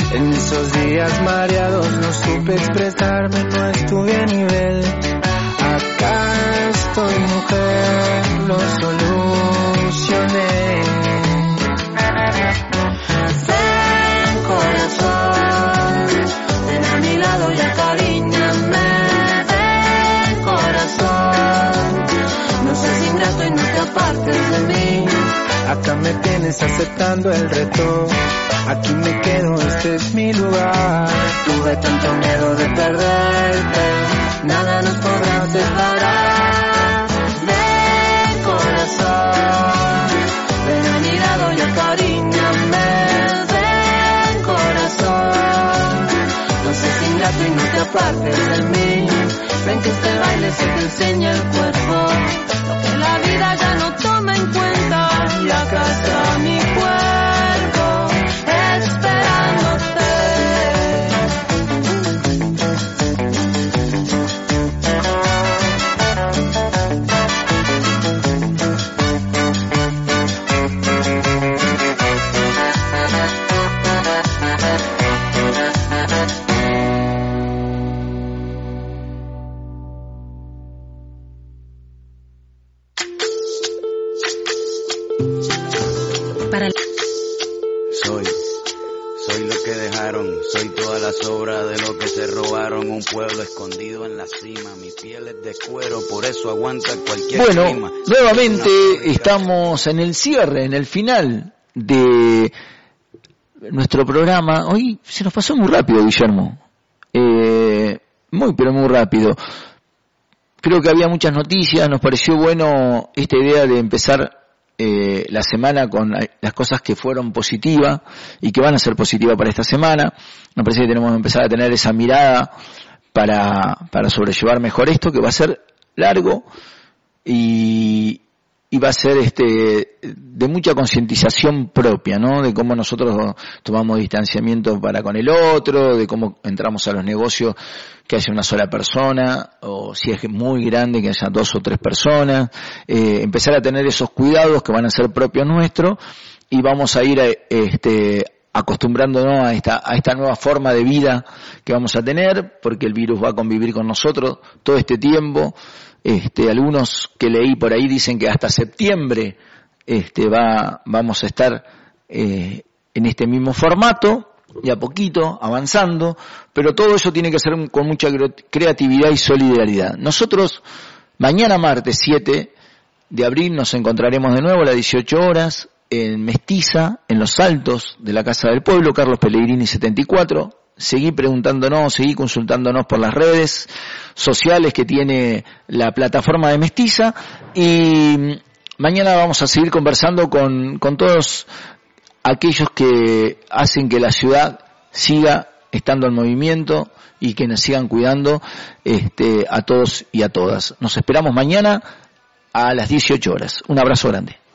En esos días mareados no supe expresarme, no estuve a nivel. Acá estoy, mujer, lo solucioné. Ven, corazón, ven a mi lado y acaríñame. Ven, corazón, no seas ingrato y no te apartes de mí. Acá me tienes aceptando el reto. Aquí me quedo, este es mi lugar. Tuve tanto miedo de perderte, nada nos podrá separar. Ven, corazón, ven a mi lado y acaríñame. Ven, corazón, no seas ingrato y no te apartes de mí. Ven que este baile se te enseña el cuerpo, lo que la vida ya no toma en cuenta. Y acá está mi cuerpo esperándote.
Soy, soy lo que dejaron, soy toda la sobra de lo que se robaron, un pueblo escondido en la cima, mi piel es de cuero, por eso aguanta cualquier
bueno,
clima.
Bueno, nuevamente estamos en el cierre, en el final de nuestro programa. Hoy se nos pasó muy rápido, Guillermo, eh, muy pero muy rápido. Creo que había muchas noticias, nos pareció bueno esta idea de empezar Eh, la semana con las cosas que fueron positivas y que van a ser positivas para esta semana. Me parece que tenemos que empezar a tener esa mirada para, para sobrellevar mejor esto, que va a ser largo y, y va a ser este de mucha concientización propia, ¿no? De cómo nosotros tomamos distanciamiento para con el otro, de cómo entramos a los negocios que haya una sola persona, o si es muy grande que haya dos o tres personas, eh, empezar a tener esos cuidados que van a ser propios nuestros y vamos a ir este acostumbrándonos a esta a esta nueva forma de vida que vamos a tener, porque el virus va a convivir con nosotros todo este tiempo. Este, algunos que leí por ahí dicen que hasta septiembre este va vamos a estar eh, en este mismo formato, y a poquito, avanzando, pero todo eso tiene que ser con mucha creatividad y solidaridad. Nosotros, mañana martes siete de abril, nos encontraremos de nuevo a las dieciocho horas en Mestiza, en los Altos de la Casa del Pueblo, Carlos Pellegrini setenta y cuatro. Seguí preguntándonos, seguí consultándonos por las redes sociales que tiene la plataforma de Mestiza, y mañana vamos a seguir conversando con, con todos aquellos que hacen que la ciudad siga estando en movimiento y que nos sigan cuidando este, a todos y a todas. Nos esperamos mañana a las dieciocho horas. Un abrazo grande.